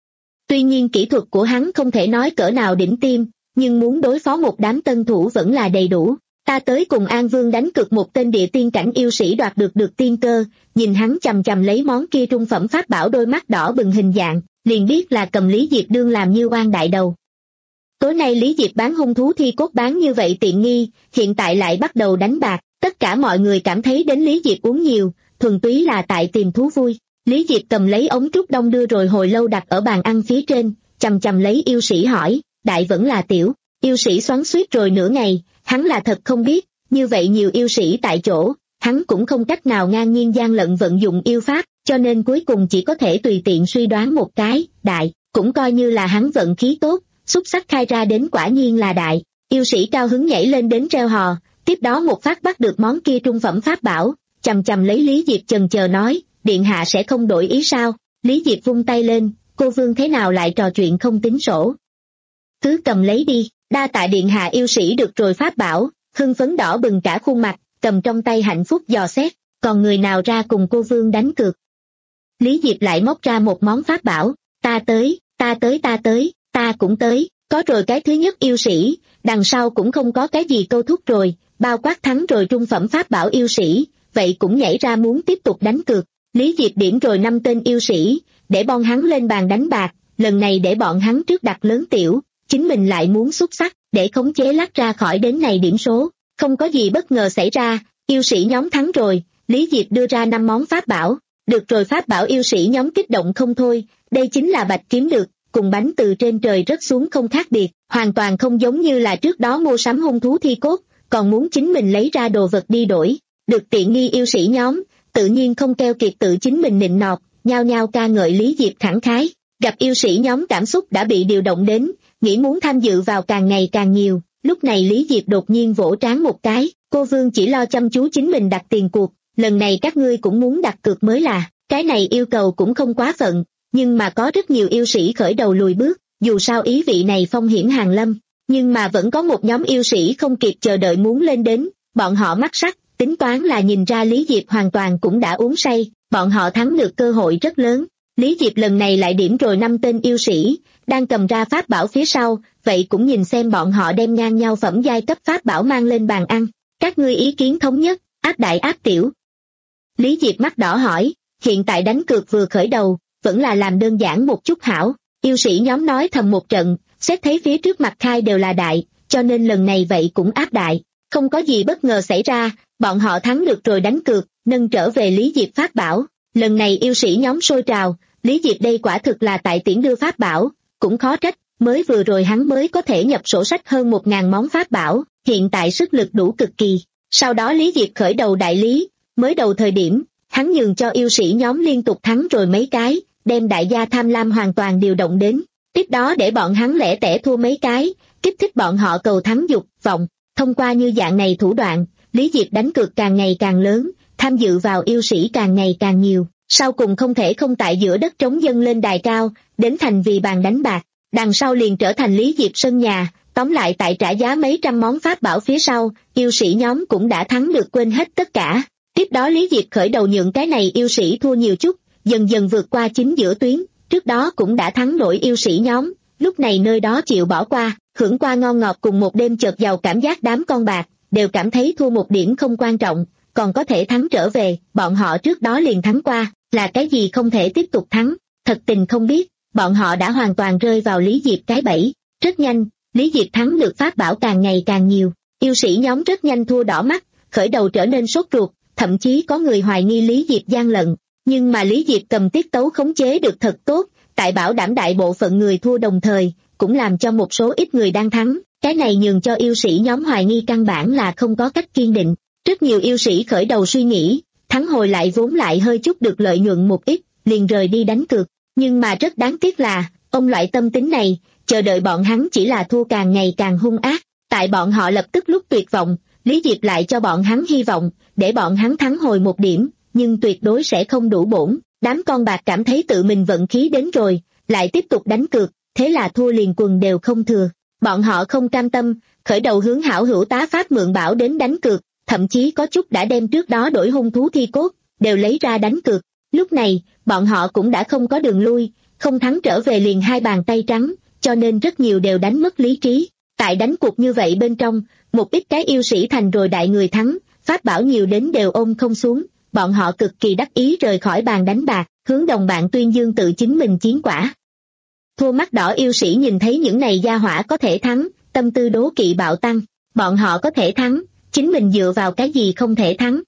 Tuy nhiên kỹ thuật của hắn không thể nói cỡ nào đỉnh tiêm, nhưng muốn đối phó một đám tân thủ vẫn là đầy đủ. Ta tới cùng An Vương đánh cược một tên địa tiên cảnh yêu sĩ đoạt được được tiên cơ, nhìn hắn chằm chằm lấy món kia trung phẩm pháp bảo đôi mắt đỏ bừng hình dạng, liền biết là cầm Lý Diệp đương làm như oan đại đầu. Tối nay Lý Diệp bán hung thú thi cốt bán như vậy tiện nghi, hiện tại lại bắt đầu đánh bạc, tất cả mọi người cảm thấy đến Lý Diệp uống nhiều, thuần túy là tại tìm thú vui. Lý Diệp cầm lấy ống trúc đông đưa rồi hồi lâu đặt ở bàn ăn phía trên, chằm chằm lấy yêu sĩ hỏi, đại vẫn là tiểu. Yêu sĩ xoắn xuýt rồi nửa ngày, hắn là thật không biết, như vậy nhiều yêu sĩ tại chỗ, hắn cũng không cách nào ngang nhiên gian lận vận dụng yêu pháp, cho nên cuối cùng chỉ có thể tùy tiện suy đoán một cái, đại, cũng coi như là hắn vận khí tốt, xúc sắc khai ra đến quả nhiên là đại. Yêu sĩ cao hứng nhảy lên đến treo hò, tiếp đó một phát bắt được món kia trung phẩm pháp bảo, chằm chằm lấy Lý Diệp chần chờ nói, điện hạ sẽ không đổi ý sao? Lý Diệp vung tay lên, cô Vương thế nào lại trò chuyện không tính sổ? Cứ cầm lấy đi. Đa tạ điện hạ. Yêu sĩ được rồi pháp bảo, hưng phấn đỏ bừng cả khuôn mặt, cầm trong tay hạnh phúc dò xét, còn người nào ra cùng cô Vương đánh cược? Lý Diệp lại móc ra một món pháp bảo, ta tới, ta tới ta tới, ta cũng tới, có rồi cái thứ nhất yêu sĩ, đằng sau cũng không có cái gì câu thúc rồi, bao quát thắng rồi trung phẩm pháp bảo yêu sĩ, vậy cũng nhảy ra muốn tiếp tục đánh cược. Lý Diệp điểm rồi năm tên yêu sĩ, để bọn hắn lên bàn đánh bạc, lần này để bọn hắn trước đặt lớn tiểu. Chính mình lại muốn xuất sắc, để khống chế lắc ra khỏi đến này điểm số, không có gì bất ngờ xảy ra, yêu sĩ nhóm thắng rồi, Lý Diệp đưa ra năm món pháp bảo, được rồi pháp bảo yêu sĩ nhóm kích động không thôi, đây chính là bạch kiếm được, cùng bánh từ trên trời rớt xuống không khác biệt, hoàn toàn không giống như là trước đó mua sắm hung thú thi cốt, còn muốn chính mình lấy ra đồ vật đi đổi, được tiện nghi yêu sĩ nhóm, tự nhiên không keo kiệt tự chính mình nịnh nọt, nhao nhao ca ngợi Lý Diệp khẳng khái, gặp yêu sĩ nhóm cảm xúc đã bị điều động đến, nghĩ muốn tham dự vào càng ngày càng nhiều, lúc này Lý Diệp đột nhiên vỗ trán một cái, cô Vương chỉ lo chăm chú chính mình đặt tiền cuộc, lần này các ngươi cũng muốn đặt cược mới là, cái này yêu cầu cũng không quá phận, nhưng mà có rất nhiều yêu sĩ khởi đầu lùi bước, dù sao ý vị này phong hiểm hàng lâm, nhưng mà vẫn có một nhóm yêu sĩ không kịp chờ đợi muốn lên đến, bọn họ mắt sắc, tính toán là nhìn ra Lý Diệp hoàn toàn cũng đã uống say, bọn họ thắng được cơ hội rất lớn. Lý Diệp lần này lại điểm rồi năm tên yêu sĩ, đang cầm ra pháp bảo phía sau, vậy cũng nhìn xem bọn họ đem ngang nhau phẩm giai cấp pháp bảo mang lên bàn ăn. Các ngươi ý kiến thống nhất, áp đại áp tiểu. Lý Diệp mắt đỏ hỏi, hiện tại đánh cược vừa khởi đầu, vẫn là làm đơn giản một chút hảo. Yêu sĩ nhóm nói thầm một trận, xét thấy phía trước mặt khai đều là đại, cho nên lần này vậy cũng áp đại. Không có gì bất ngờ xảy ra, bọn họ thắng được rồi đánh cược, nâng trở về Lý Diệp pháp bảo. Lần này yêu sĩ nhóm sôi trào, Lý Diệp đây quả thực là tại tiễn đưa pháp bảo, cũng khó trách, mới vừa rồi hắn mới có thể nhập sổ sách hơn một ngàn món pháp bảo, hiện tại sức lực đủ cực kỳ. Sau đó Lý Diệp khởi đầu đại lý, mới đầu thời điểm, hắn nhường cho yêu sĩ nhóm liên tục thắng rồi mấy cái, đem đại gia tham lam hoàn toàn điều động đến, tiếp đó để bọn hắn lẻ tẻ thua mấy cái, kích thích bọn họ cầu thắng dục vọng. Thông qua như dạng này thủ đoạn, Lý Diệp đánh cược càng ngày càng lớn, tham dự vào yêu sĩ càng ngày càng nhiều. Sau cùng không thể không tại giữa đất trống dâng lên đài cao, đến thành vì bàn đánh bạc, đằng sau liền trở thành Lý Diệp sân nhà, tóm lại tại trả giá mấy trăm món pháp bảo phía sau, yêu sĩ nhóm cũng đã thắng được quên hết tất cả. Tiếp đó Lý Diệp khởi đầu nhượng cái này yêu sĩ thua nhiều chút, dần dần vượt qua chính giữa tuyến, trước đó cũng đã thắng nổi yêu sĩ nhóm, lúc này nơi đó chịu bỏ qua, hưởng qua ngon ngọt cùng một đêm chợt giàu cảm giác đám con bạc, đều cảm thấy thua một điểm không quan trọng, còn có thể thắng trở về, bọn họ trước đó liền thắng qua. Là cái gì không thể tiếp tục thắng, thật tình không biết, bọn họ đã hoàn toàn rơi vào Lý Diệp cái bẫy. Rất nhanh, Lý Diệp thắng được pháp bảo càng ngày càng nhiều, yêu sĩ nhóm rất nhanh thua đỏ mắt, khởi đầu trở nên sốt ruột, thậm chí có người hoài nghi Lý Diệp gian lận, nhưng mà Lý Diệp cầm tiết tấu khống chế được thật tốt, tại bảo đảm đại bộ phận người thua đồng thời, cũng làm cho một số ít người đang thắng, cái này nhường cho yêu sĩ nhóm hoài nghi căn bản là không có cách kiên định. Rất nhiều yêu sĩ khởi đầu suy nghĩ, thắng hồi lại vốn lại hơi chút được lợi nhuận một ít, liền rời đi đánh cược, nhưng mà rất đáng tiếc là, ông loại tâm tính này, chờ đợi bọn hắn chỉ là thua càng ngày càng hung ác, tại bọn họ lập tức lúc tuyệt vọng, Lý Diệp lại cho bọn hắn hy vọng, để bọn hắn thắng hồi một điểm, nhưng tuyệt đối sẽ không đủ bổn, đám con bạc cảm thấy tự mình vận khí đến rồi, lại tiếp tục đánh cược, thế là thua liền quần đều không thừa, bọn họ không cam tâm, khởi đầu hướng hảo hữu tá pháp mượn bảo đến đánh cược, thậm chí có chút đã đem trước đó đổi hung thú thi cốt, đều lấy ra đánh cược. Lúc này, bọn họ cũng đã không có đường lui, không thắng trở về liền hai bàn tay trắng, cho nên rất nhiều đều đánh mất lý trí. Tại đánh cuộc như vậy bên trong, một ít cái yêu sĩ thành rồi đại người thắng, pháp bảo nhiều đến đều ôm không xuống, bọn họ cực kỳ đắc ý rời khỏi bàn đánh bạc, hướng đồng bạn tuyên dương tự chính mình chiến quả. Thua mắt đỏ yêu sĩ nhìn thấy những này gia hỏa có thể thắng, tâm tư đố kỵ bạo tăng, bọn họ có thể thắng, chính mình dựa vào cái gì không thể thắng.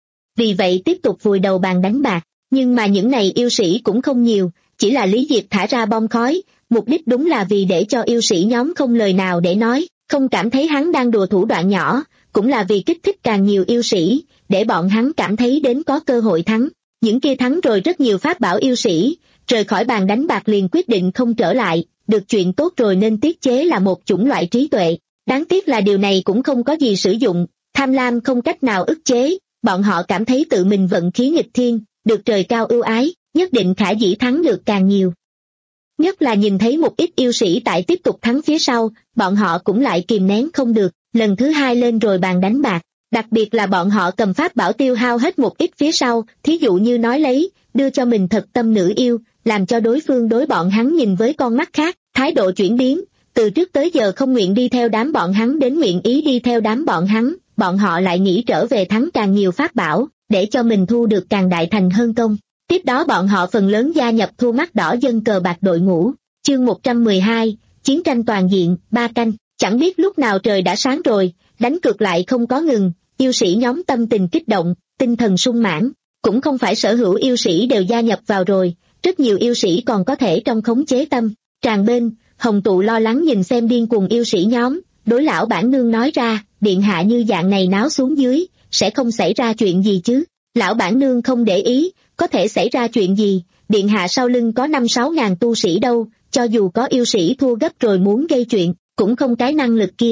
Vì vậy tiếp tục vùi đầu bàn đánh bạc, nhưng mà những này yêu sĩ cũng không nhiều, chỉ là Lý Diệp thả ra bom khói, mục đích đúng là vì để cho yêu sĩ nhóm không lời nào để nói, không cảm thấy hắn đang đùa thủ đoạn nhỏ, cũng là vì kích thích càng nhiều yêu sĩ, để bọn hắn cảm thấy đến có cơ hội thắng. Những kia thắng rồi rất nhiều pháp bảo yêu sĩ, rời khỏi bàn đánh bạc liền quyết định không trở lại, được chuyện tốt rồi nên tiết chế là một chủng loại trí tuệ. Đáng tiếc là điều này cũng không có gì sử dụng, tham lam không cách nào ức chế, bọn họ cảm thấy tự mình vận khí nghịch thiên, được trời cao ưu ái, nhất định khả dĩ thắng được càng nhiều. Nhất là nhìn thấy một ít yêu sĩ tại tiếp tục thắng phía sau, bọn họ cũng lại kìm nén không được, lần thứ hai lên rồi bàn đánh bạc. Đặc biệt là bọn họ cầm pháp bảo tiêu hao hết một ít phía sau, thí dụ như nói lấy, đưa cho mình thật tâm nữ yêu, làm cho đối phương đối bọn hắn nhìn với con mắt khác, thái độ chuyển biến, từ trước tới giờ không nguyện đi theo đám bọn hắn đến nguyện ý đi theo đám bọn hắn, bọn họ lại nghĩ trở về thắng càng nhiều pháp bảo, để cho mình thu được càng đại thành hơn công. Tiếp đó bọn họ phần lớn gia nhập thua mắt đỏ dân cờ bạc đội ngũ. Chương một trăm mười hai, chiến tranh toàn diện, ba canh, chẳng biết lúc nào trời đã sáng rồi, đánh cược lại không có ngừng, yêu sĩ nhóm tâm tình kích động, tinh thần sung mãn, cũng không phải sở hữu yêu sĩ đều gia nhập vào rồi, rất nhiều yêu sĩ còn có thể trong khống chế tâm. Tràng bên, Hồng Tụ lo lắng nhìn xem điên cuồng yêu sĩ nhóm, đối lão bản nương nói ra, điện hạ như dạng này náo xuống dưới, sẽ không xảy ra chuyện gì chứ. Lão bản nương không để ý, có thể xảy ra chuyện gì, điện hạ sau lưng có năm sáu ngàn tu sĩ đâu, cho dù có yêu sĩ thua gấp rồi muốn gây chuyện, cũng không cái năng lực kia.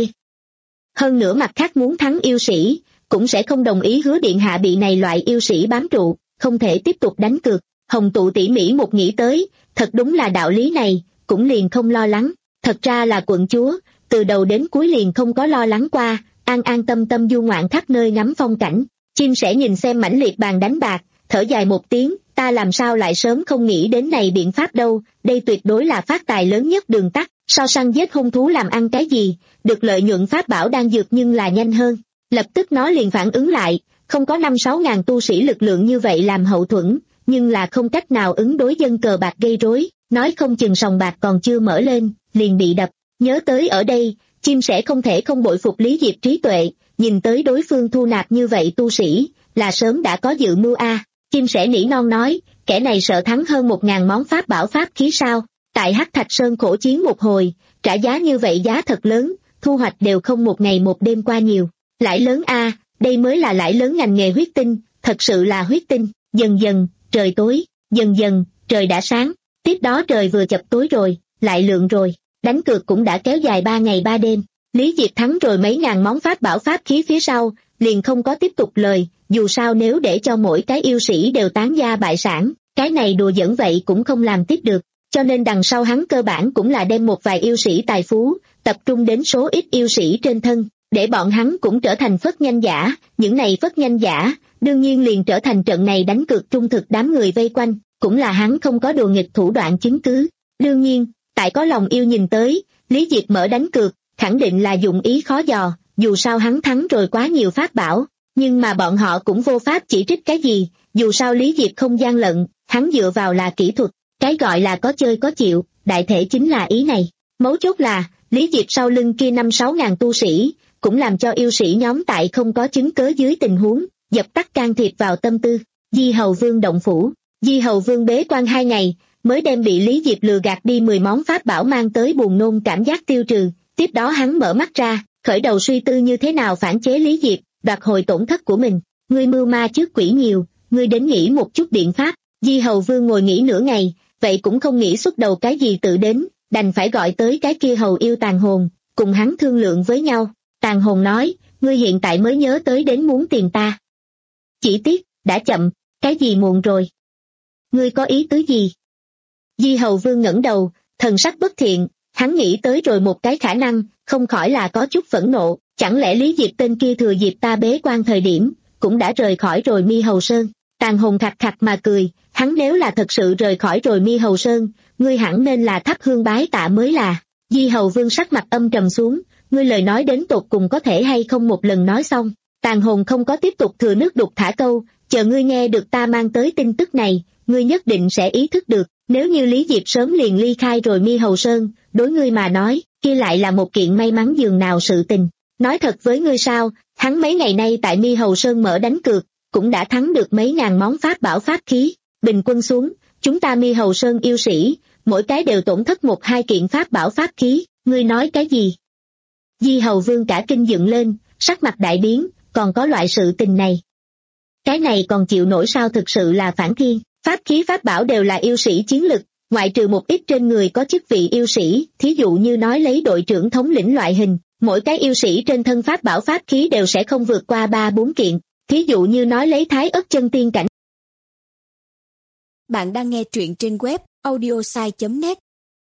Hơn nữa mặt khác muốn thắng yêu sĩ, cũng sẽ không đồng ý hứa điện hạ bị này loại yêu sĩ bám trụ, không thể tiếp tục đánh cược. Hồng Tụ tỉ mỉ một nghĩ tới, thật đúng là đạo lý này, cũng liền không lo lắng. Thật ra là quận chúa, từ đầu đến cuối liền không có lo lắng qua, an an tâm tâm du ngoạn khắp nơi ngắm phong cảnh. Chim sẻ nhìn xem mãnh liệt bàn đánh bạc, thở dài một tiếng, ta làm sao lại sớm không nghĩ đến này biện pháp đâu, đây tuyệt đối là phát tài lớn nhất đường tắt, so săn giết hung thú làm ăn cái gì, được lợi nhuận pháp bảo đang dược nhưng là nhanh hơn. Lập tức nó liền phản ứng lại, không có năm sáu ngàn tu sĩ lực lượng như vậy làm hậu thuẫn, nhưng là không cách nào ứng đối dân cờ bạc gây rối, nói không chừng sòng bạc còn chưa mở lên, liền bị đập. Nhớ tới ở đây, chim sẻ không thể không bội phục Lý Diệp trí tuệ, nhìn tới đối phương thu nạp như vậy tu sĩ, là sớm đã có dự mưu a. Chim sẻ nỉ non nói, kẻ này sợ thắng hơn một ngàn món pháp bảo pháp khí sao, tại Hắc Thạch Sơn khổ chiến một hồi, trả giá như vậy giá thật lớn, thu hoạch đều không một ngày một đêm qua nhiều. Lãi lớn a, đây mới là lãi lớn ngành nghề huyết tinh, thật sự là huyết tinh. Dần dần, trời tối, dần dần, trời đã sáng, tiếp đó trời vừa chập tối rồi, lại lượng rồi, đánh cược cũng đã kéo dài ba ngày ba đêm. Lý Diệp thắng rồi mấy ngàn món pháp bảo pháp khí phía sau, liền không có tiếp tục lời, dù sao nếu để cho mỗi cái yêu sĩ đều tán gia bại sản, cái này đùa giỡn vậy cũng không làm tiếp được, cho nên đằng sau hắn cơ bản cũng là đem một vài yêu sĩ tài phú, tập trung đến số ít yêu sĩ trên thân, để bọn hắn cũng trở thành phất nhanh giả, những này phất nhanh giả, đương nhiên liền trở thành trận này đánh cược trung thực đám người vây quanh, cũng là hắn không có đùa nghịch thủ đoạn chứng cứ. Đương nhiên, tại có lòng yêu nhìn tới, Lý Diệp mở đánh cược, khẳng định là dụng ý khó dò, dù sao hắn thắng rồi quá nhiều pháp bảo, nhưng mà bọn họ cũng vô pháp chỉ trích cái gì, dù sao Lý Diệp không gian lận, hắn dựa vào là kỹ thuật, cái gọi là có chơi có chịu, đại thể chính là ý này. Mấu chốt là, Lý Diệp sau lưng kia năm sáu ngàn tu sĩ, cũng làm cho yêu sĩ nhóm tại không có chứng cớ dưới tình huống, dập tắt can thiệp vào tâm tư. Di Hầu Vương động phủ, Di Hầu Vương bế quan hai ngày, mới đem bị Lý Diệp lừa gạt đi mười món pháp bảo mang tới buồn nôn cảm giác tiêu trừ, tiếp đó hắn mở mắt ra, khởi đầu suy tư như thế nào phản chế Lý Diệp, đoạt hồi tổn thất của mình. Ngươi mưu ma trước quỷ nhiều, ngươi đến nghĩ một chút biện pháp. Di Hầu Vương ngồi nghĩ nửa ngày, vậy cũng không nghĩ xuất đầu cái gì tự đến, đành phải gọi tới cái kia hầu yêu Tàn Hồn, cùng hắn thương lượng với nhau. Tàn Hồn nói, ngươi hiện tại mới nhớ tới đến muốn tìm ta. Chỉ tiếc, đã chậm, cái gì muộn rồi. Ngươi có ý tứ gì? Di Hầu Vương ngẩng đầu, thần sắc bất thiện, Hắn nghĩ tới rồi một cái khả năng, không khỏi là có chút phẫn nộ, chẳng lẽ Lý Diệp tên kia thừa dịp ta bế quan thời điểm, cũng đã rời khỏi rồi Mi Hầu Sơn. Tàn Hồn khặt khặt mà cười, hắn nếu là thật sự rời khỏi rồi Mi Hầu Sơn, ngươi hẳn nên là thắp hương bái tạ mới là. Di Hầu Vương sắc mặt âm trầm xuống, ngươi lời nói đến tột cùng có thể hay không một lần nói xong. Tàn Hồn không có tiếp tục thừa nước đục thả câu, chờ ngươi nghe được ta mang tới tin tức này, ngươi nhất định sẽ ý thức được, nếu như Lý Diệp sớm liền ly khai rồi Mi Hầu Sơn, đối ngươi mà nói, kia lại là một kiện may mắn dường nào sự tình. Nói thật với ngươi sao, hắn mấy ngày nay tại Mi Hầu Sơn mở đánh cược, cũng đã thắng được mấy ngàn món pháp bảo pháp khí, bình quân xuống, chúng ta Mi Hầu Sơn yêu sĩ, mỗi cái đều tổn thất một hai kiện pháp bảo pháp khí, ngươi nói cái gì? Di Hầu Vương cả kinh dựng lên, sắc mặt đại biến, còn có loại sự tình này. Cái này còn chịu nổi sao, thực sự là phản thiên, pháp khí pháp bảo đều là yêu sĩ chiến lực, ngoại trừ một ít trên người có chức vị yêu sĩ, thí dụ như nói lấy đội trưởng thống lĩnh loại hình, mỗi cái yêu sĩ trên thân pháp bảo pháp khí đều sẽ không vượt qua ba bốn kiện, thí dụ như nói lấy Thái Ất chân tiên cảnh. Bạn đang nghe truyện trên web audiosai chấm net.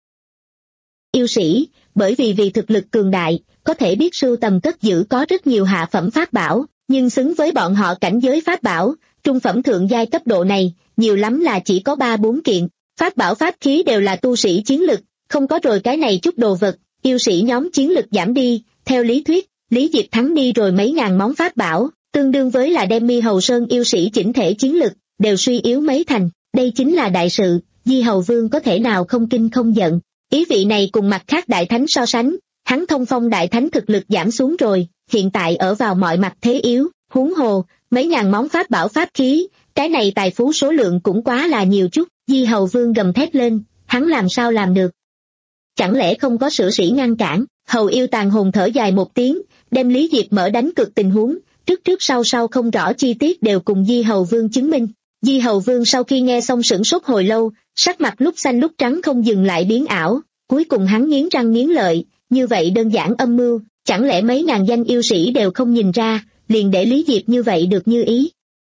Yêu sĩ, bởi vì vì thực lực cường đại, có thể biết sưu tầm cất giữ có rất nhiều hạ phẩm pháp bảo, nhưng xứng với bọn họ cảnh giới pháp bảo, trung phẩm thượng giai cấp độ này, nhiều lắm là chỉ có ba bốn kiện, pháp bảo pháp khí đều là tu sĩ chiến lực, không có rồi cái này chút đồ vật, yêu sĩ nhóm chiến lực giảm đi, theo lý thuyết, Lý Diệp thắng đi rồi mấy ngàn món pháp bảo, tương đương với là đem Mi Hầu Sơn yêu sĩ chỉnh thể chiến lực, đều suy yếu mấy thành, đây chính là đại sự, Di Hầu Vương có thể nào không kinh không giận, ý vị này cùng mặt khác đại thánh so sánh, hắn Thông Phong đại thánh thực lực giảm xuống rồi, hiện tại ở vào mọi mặt thế yếu, huống hồ, mấy ngàn món pháp bảo pháp khí, cái này tài phú số lượng cũng quá là nhiều chút, Di Hầu Vương gầm thét lên, hắn làm sao làm được? Chẳng lẽ không có sử sĩ ngăn cản? Hầu Yêu Tàn Hồn thở dài một tiếng, đem Lý Diệp mở đánh cược tình huống, trước trước sau sau không rõ chi tiết đều cùng Di Hầu Vương chứng minh. Di Hầu Vương sau khi nghe xong sửng sốt hồi lâu, sắc mặt lúc xanh lúc trắng không dừng lại biến ảo, cuối cùng hắn nghiến răng nghiến lợi, như vậy đơn giản âm mưu, chẳng lẽ mấy ngàn danh yêu sĩ đều không nhìn ra, liền để Lý Diệp như vậy được như ý.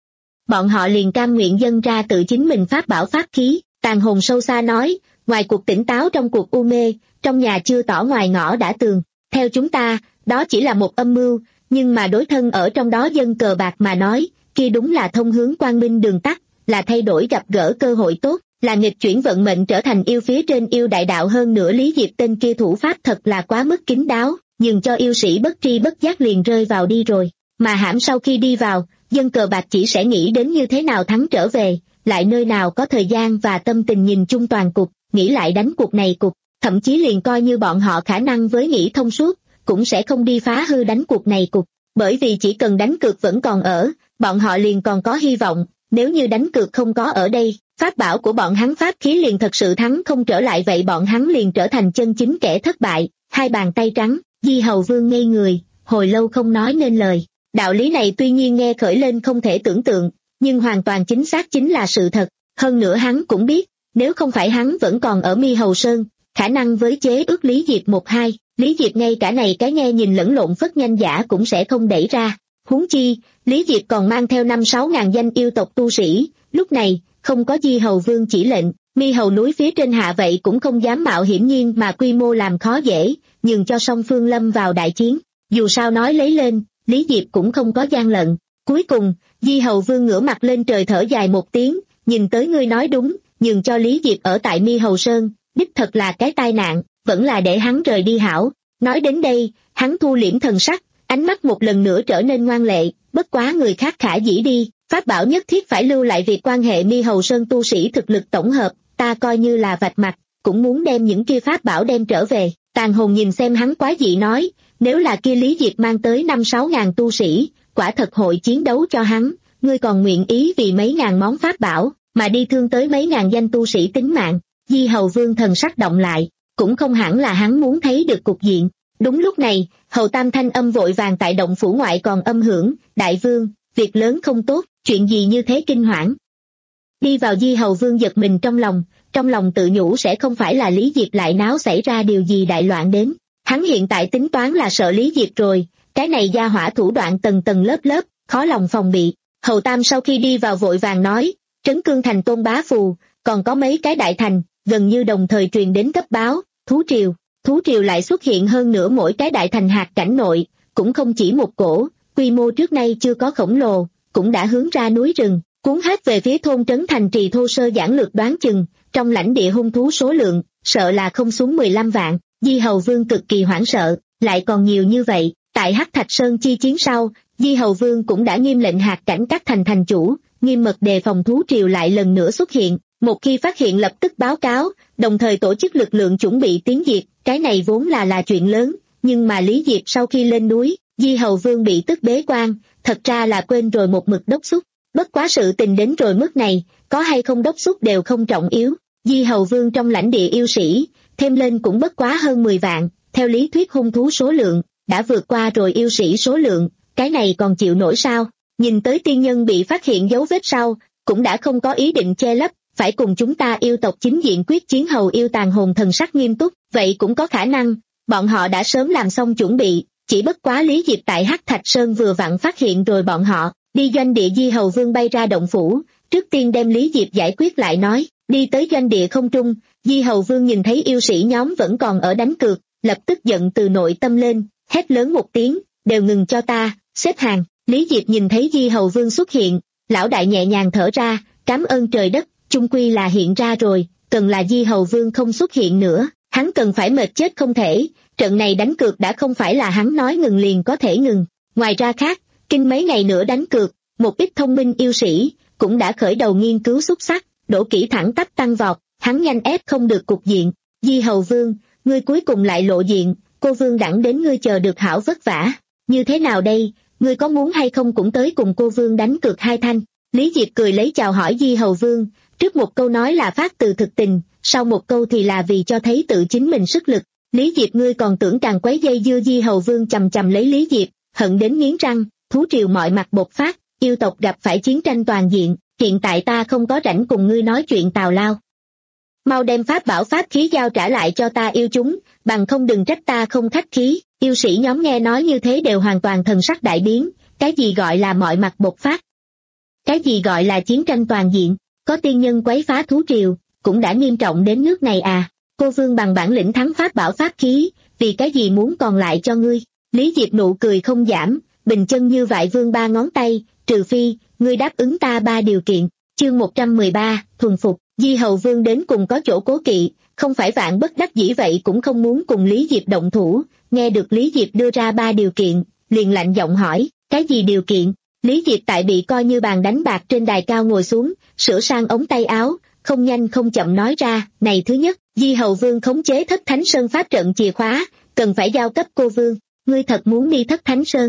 Bọn họ liền cam nguyện dâng ra tự chính mình pháp bảo pháp khí, Tàn Hồn sâu xa nói, ngoài cuộc tỉnh táo trong cuộc u mê, trong nhà chưa tỏ ngoài ngõ đã tường, theo chúng ta, đó chỉ là một âm mưu, nhưng mà đối thân ở trong đó dân cờ bạc mà nói, kia đúng là thông hướng quang minh đường tắt, là thay đổi gặp gỡ cơ hội tốt, là nghịch chuyển vận mệnh trở thành yêu phía trên yêu đại đạo. Hơn nữa Lý Diệp tên kia thủ pháp thật là quá mức kín đáo, nhường cho yêu sĩ bất tri bất giác liền rơi vào đi rồi, mà hãm sau khi đi vào, dân cờ bạc chỉ sẽ nghĩ đến như thế nào thắng trở về, lại nơi nào có thời gian và tâm tình nhìn chung toàn cục, nghĩ lại đánh cuộc này cục, thậm chí liền coi như bọn họ khả năng với nghĩ thông suốt, cũng sẽ không đi phá hư đánh cuộc này cục, bởi vì chỉ cần đánh cược vẫn còn ở, bọn họ liền còn có hy vọng, nếu như đánh cược không có ở đây, pháp bảo của bọn hắn pháp khí liền thật sự thắng không trở lại, vậy bọn hắn liền trở thành chân chính kẻ thất bại. Hai bàn tay trắng, Di Hầu Vương ngây người, hồi lâu không nói nên lời. Đạo lý này tuy nhiên nghe khởi lên không thể tưởng tượng, nhưng hoàn toàn chính xác chính là sự thật. Hơn nữa hắn cũng biết, nếu không phải hắn vẫn còn ở Mi Hầu Sơn, khả năng với chế ước Lý Diệp một hai, Lý Diệp ngay cả này cái nghe nhìn lẫn lộn phất nhanh giả cũng sẽ không đẩy ra. Huống chi, Lý Diệp còn mang theo năm sáu ngàn danh yêu tộc tu sĩ, lúc này, không có Di Hầu Vương chỉ lệnh, Mi Hầu núi phía trên hạ vậy cũng không dám mạo hiểm nhiên mà quy mô làm khó dễ, nhường cho song phương lâm vào đại chiến. Dù sao nói lấy lên, Lý Diệp cũng không có gian lận. Cuối cùng, Di Hầu Vương ngửa mặt lên trời thở dài một tiếng, nhìn tới ngươi nói đúng, nhường cho Lý Diệp ở tại Mi Hầu Sơn, đích thật là cái tai nạn, vẫn là để hắn rời đi hảo. Nói đến đây, hắn thu liễm thần sắc, ánh mắt một lần nữa trở nên ngoan lệ, bất quá người khác khả dĩ đi, pháp bảo nhất thiết phải lưu lại việc quan hệ Mi Hầu Sơn tu sĩ thực lực tổng hợp, ta coi như là vạch mặt, cũng muốn đem những kia pháp bảo đem trở về. Tàn Hồn nhìn xem hắn quái dị nói, nếu là kia Lý Diệp mang tới năm sáu ngàn tu sĩ, quả thật hội chiến đấu cho hắn, ngươi còn nguyện ý vì mấy ngàn món pháp bảo, mà đi thương tới mấy ngàn danh tu sĩ tính mạng. Di Hầu Vương thần sắc động lại, cũng không hẳn là hắn muốn thấy được cục diện. Đúng lúc này, Hầu Tam thanh âm vội vàng tại động phủ ngoại còn âm hưởng, đại vương, việc lớn không tốt, chuyện gì như thế kinh hoảng. Đi vào Di Hầu Vương giật mình trong lòng, trong lòng tự nhủ sẽ không phải là Lý Diệp lại náo xảy ra điều gì đại loạn đến. Hắn hiện tại tính toán là sợ Lý Diệp rồi, cái này gia hỏa thủ đoạn tầng tầng lớp lớp, khó lòng phòng bị. Hầu Tam sau khi đi vào vội vàng nói, Trấn Cương Thành Tôn Bá Phù, còn có mấy cái đại thành, gần như đồng thời truyền đến cấp báo, thú triều, thú triều lại xuất hiện hơn nữa mỗi cái đại thành hạt cảnh nội, cũng không chỉ một cổ, quy mô trước nay chưa có khổng lồ, cũng đã hướng ra núi rừng, cuốn hết về phía thôn trấn thành trì thô sơ giản lược đoán chừng, trong lãnh địa hung thú số lượng, sợ là không xuống mười lăm vạn, Di Hầu Vương cực kỳ hoảng sợ, lại còn nhiều như vậy, tại Hắc Thạch Sơn chi chiến sau, Di Hầu Vương cũng đã nghiêm lệnh hạt cảnh các thành thành chủ, nghiêm mật đề phòng thú triều lại lần nữa xuất hiện, một khi phát hiện lập tức báo cáo, đồng thời tổ chức lực lượng chuẩn bị tiến diệt, cái này vốn là là chuyện lớn, nhưng mà Lý Diệp sau khi lên núi, Di Hầu Vương bị tức bế quan, thật ra là quên rồi một mực đốc thúc, bất quá sự tình đến rồi mức này, có hay không đốc thúc đều không trọng yếu, Di Hầu Vương trong lãnh địa yêu sĩ, thêm lên cũng bất quá hơn mười vạn, theo lý thuyết hung thú số lượng, đã vượt qua rồi yêu sĩ số lượng, cái này còn chịu nổi sao, nhìn tới tiên nhân bị phát hiện dấu vết sau, cũng đã không có ý định che lấp, phải cùng chúng ta yêu tộc chính diện quyết chiến. Hầu yêu tàn hồn thần sắc nghiêm túc, vậy cũng có khả năng, bọn họ đã sớm làm xong chuẩn bị, chỉ bất quá Lý Diệp tại Hắc Thạch Sơn vừa vặn phát hiện rồi bọn họ, đi doanh địa. Di Hầu Vương bay ra động phủ, trước tiên đem Lý Diệp giải quyết lại nói, đi tới doanh địa không trung, Di Hầu Vương nhìn thấy yêu sĩ nhóm vẫn còn ở đánh cược, lập tức giận từ nội tâm lên, hét lớn một tiếng, đều ngừng cho ta, xếp hàng. Lý Diệp nhìn thấy Di Hầu Vương xuất hiện, lão đại nhẹ nhàng thở ra, cảm ơn trời đất, chung quy là hiện ra rồi, cần là Di Hầu Vương không xuất hiện nữa, hắn cần phải mệt chết không thể, trận này đánh cược đã không phải là hắn nói ngừng liền có thể ngừng, ngoài ra khác, kinh mấy ngày nữa đánh cược, một ít thông minh yêu sĩ, cũng đã khởi đầu nghiên cứu xúc sắc, đổ kỹ thẳng tắp tăng vọt, hắn nhanh ép không được cục diện, Di Hầu Vương, ngươi cuối cùng lại lộ diện, cô Vương đẳng đến ngươi chờ được hảo vất vả, như thế nào đây, ngươi có muốn hay không cũng tới cùng cô Vương đánh cược hai thanh. Lý Diệp cười lấy chào hỏi Di Hầu Vương, trước một câu nói là phát từ thực tình, sau một câu thì là vì cho thấy tự chính mình sức lực. Lý Diệp ngươi còn tưởng càng quấy dây dưa. Di Hầu Vương chầm chầm lấy Lý Diệp, hận đến nghiến răng, thú triều mọi mặt bộc phát, yêu tộc gặp phải chiến tranh toàn diện, hiện tại ta không có rảnh cùng ngươi nói chuyện tào lao. Mau đem pháp bảo pháp khí giao trả lại cho ta yêu chúng, bằng không đừng trách ta không khách khí. Yêu sĩ nhóm nghe nói như thế đều hoàn toàn thần sắc đại biến, cái gì gọi là mọi mặt bộc phát? Cái gì gọi là chiến tranh toàn diện? Có tiên nhân quấy phá thú triều, cũng đã nghiêm trọng đến nước này à? Cô Vương bằng bản lĩnh thắng pháp bảo pháp khí, vì cái gì muốn còn lại cho ngươi? Lý Diệp nụ cười không giảm, bình chân như vậy vương ba ngón tay, trừ phi, ngươi đáp ứng ta ba điều kiện. Chương một trăm mười ba, thuần phục. Di Hầu Vương đến cùng có chỗ cố kỵ, không phải vạn bất đắc dĩ vậy cũng không muốn cùng Lý Diệp động thủ, nghe được Lý Diệp đưa ra ba điều kiện, liền lạnh giọng hỏi, cái gì điều kiện? Lý Diệp tại bị coi như bàn đánh bạc trên đài cao ngồi xuống, sửa sang ống tay áo, không nhanh không chậm nói ra, này thứ nhất, Di Hầu Vương khống chế Thất Thánh Sơn pháp trận chìa khóa, cần phải giao cấp cô Vương, ngươi thật muốn đi Thất Thánh Sơn?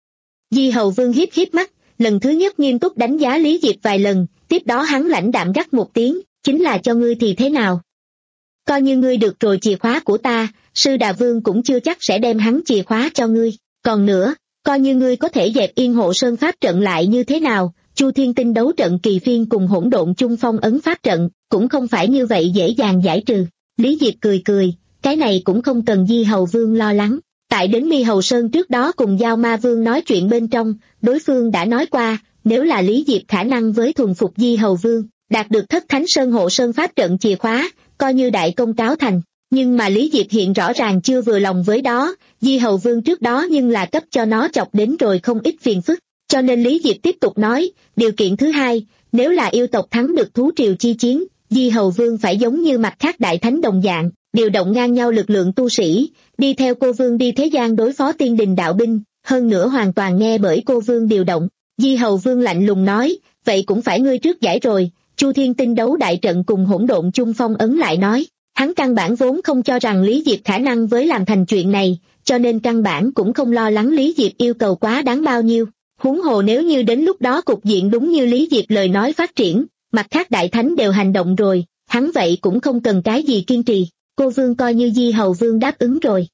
Di Hầu Vương hiếp hiếp mắt, lần thứ nhất nghiêm túc đánh giá Lý Diệp vài lần, tiếp đó hắn lãnh đạm gắt một tiếng, chính là cho ngươi thì thế nào? Coi như ngươi được rồi chìa khóa của ta, Sư Đà Vương cũng chưa chắc sẽ đem hắn chìa khóa cho ngươi, còn nữa, coi như ngươi có thể dẹp Yên Hộ Sơn pháp trận lại như thế nào, Chu Thiên Tinh đấu trận kỳ phiên cùng hỗn độn chung phong ấn pháp trận, cũng không phải như vậy dễ dàng giải trừ. Lý Diệp cười cười, cái này cũng không cần Di Hầu Vương lo lắng. Tại đến Mi Hầu Sơn trước đó cùng Giao Ma Vương nói chuyện bên trong, đối phương đã nói qua, nếu là Lý Diệp khả năng với thuần phục Di Hầu Vương, đạt được Thất Thánh Sơn hộ sơn pháp trận chìa khóa, coi như đại công cáo thành. Nhưng mà Lý Diệp hiện rõ ràng chưa vừa lòng với đó, Di Hầu Vương trước đó nhưng là cấp cho nó chọc đến rồi không ít phiền phức. Cho nên Lý Diệp tiếp tục nói, điều kiện thứ hai, nếu là yêu tộc thắng được thú triều chi chiến, Di Hầu Vương phải giống như mặt khác đại thánh đồng dạng, điều động ngang nhau lực lượng tu sĩ, đi theo cô Vương đi thế gian đối phó tiên đình đạo binh, hơn nữa hoàn toàn nghe bởi cô Vương điều động. Di Hầu Vương lạnh lùng nói, vậy cũng phải ngươi trước giải rồi. Chu Thiên Tinh đấu đại trận cùng hỗn độn chung phong ấn lại nói, hắn căn bản vốn không cho rằng Lý Diệp khả năng với làm thành chuyện này, cho nên căn bản cũng không lo lắng Lý Diệp yêu cầu quá đáng bao nhiêu. Huống hồ nếu như đến lúc đó cục diện đúng như Lý Diệp lời nói phát triển, mặt khác đại thánh đều hành động rồi, hắn vậy cũng không cần cái gì kiên trì, cô Vương coi như Di Hầu Vương đáp ứng rồi.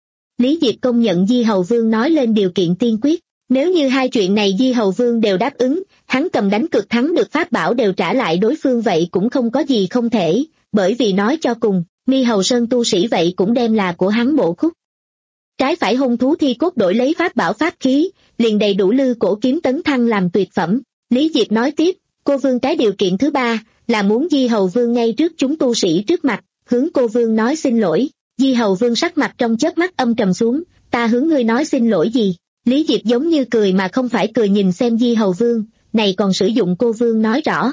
Lý Diệp công nhận Di Hầu Vương nói lên điều kiện tiên quyết, nếu như hai chuyện này Di Hầu Vương đều đáp ứng, hắn cầm đánh cược thắng được pháp bảo đều trả lại đối phương vậy cũng không có gì không thể, bởi vì nói cho cùng, Mi Hầu Sơn tu sĩ vậy cũng đem là của hắn bộ khúc. Trái phải hung thú thi cốt đổi lấy pháp bảo pháp khí, liền đầy đủ lư cổ kiếm tấn thăng làm tuyệt phẩm. Lý Diệp nói tiếp, cô Vương cái điều kiện thứ ba, là muốn Di Hầu Vương ngay trước chúng tu sĩ trước mặt, hướng cô Vương nói xin lỗi. Di Hầu Vương sắc mặt trong chớp mắt âm trầm xuống, ta hướng ngươi nói xin lỗi gì? Lý Diệp giống như cười mà không phải cười nhìn xem Di Hầu Vương, này còn sử dụng cô Vương nói rõ.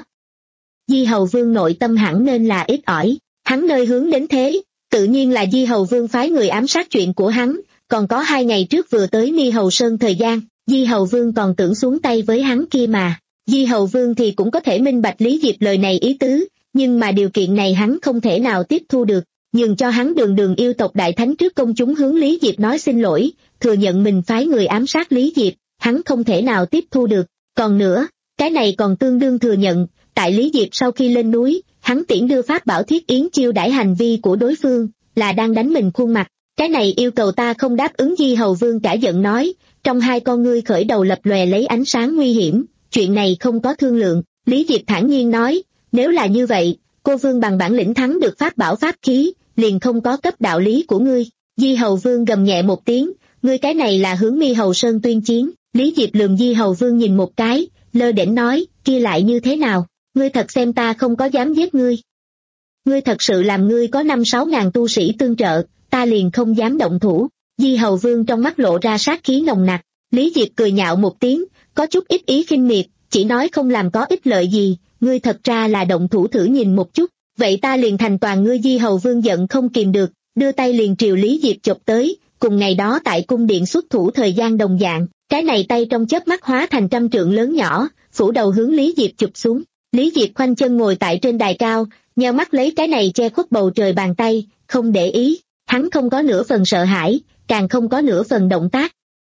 Di Hầu Vương nội tâm hẳn nên là ít ỏi, hắn nơi hướng đến thế, tự nhiên là Di Hầu Vương phái người ám sát chuyện của hắn, còn có hai ngày trước vừa tới Ni Hầu Sơn thời gian, Di Hầu Vương còn tưởng xuống tay với hắn kia mà. Di Hầu Vương thì cũng có thể minh bạch Lý Diệp lời này ý tứ, nhưng mà điều kiện này hắn không thể nào tiếp thu được, nhường cho hắn đường đường yêu tộc đại thánh trước công chúng hướng Lý Diệp nói xin lỗi, thừa nhận mình phái người ám sát Lý Diệp, hắn không thể nào tiếp thu được. Còn nữa, cái này còn tương đương thừa nhận, tại Lý Diệp sau khi lên núi, hắn tiễn đưa pháp bảo thiết yến chiêu đãi hành vi của đối phương, là đang đánh mình khuôn mặt. Cái này yêu cầu ta không đáp ứng. Di Hầu Vương cả giận nói, trong hai con ngươi khởi đầu lập lòe lấy ánh sáng nguy hiểm, chuyện này không có thương lượng. Lý Diệp thản nhiên nói, nếu là như vậy, cô Vương bằng bản lĩnh thắng được pháp bảo pháp khí, liền không có cấp đạo lý của ngươi. Di Hầu Vương gầm nhẹ một tiếng, ngươi cái này là hướng Mi Hầu Sơn tuyên chiến. Lý Diệp lườm Di Hầu Vương nhìn một cái, lơ đễnh nói, kia lại như thế nào, ngươi thật xem ta không có dám giết ngươi. Ngươi thật sự làm ngươi có năm sáu ngàn tu sĩ tương trợ, ta liền không dám động thủ. Di Hầu Vương trong mắt lộ ra sát khí nồng nặc. Lý Diệp cười nhạo một tiếng, có chút ít ý khinh miệt, chỉ nói không làm có ích lợi gì, ngươi thật ra là động thủ thử nhìn một chút, vậy ta liền thành toàn ngươi. Di Hầu Vương giận không kìm được, đưa tay liền triều Lý Diệp chụp tới, cùng ngày đó tại cung điện xuất thủ thời gian đồng dạng, cái này tay trong chớp mắt hóa thành trăm trượng lớn nhỏ, phủ đầu hướng Lý Diệp chụp xuống. Lý Diệp khoanh chân ngồi tại trên đài cao, nheo mắt lấy cái này che khuất bầu trời bàn tay, không để ý, hắn không có nửa phần sợ hãi, càng không có nửa phần động tác.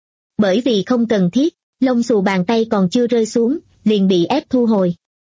Bởi vì không cần thiết, lông xù bàn tay còn chưa rơi xuống, liền bị ép thu hồi.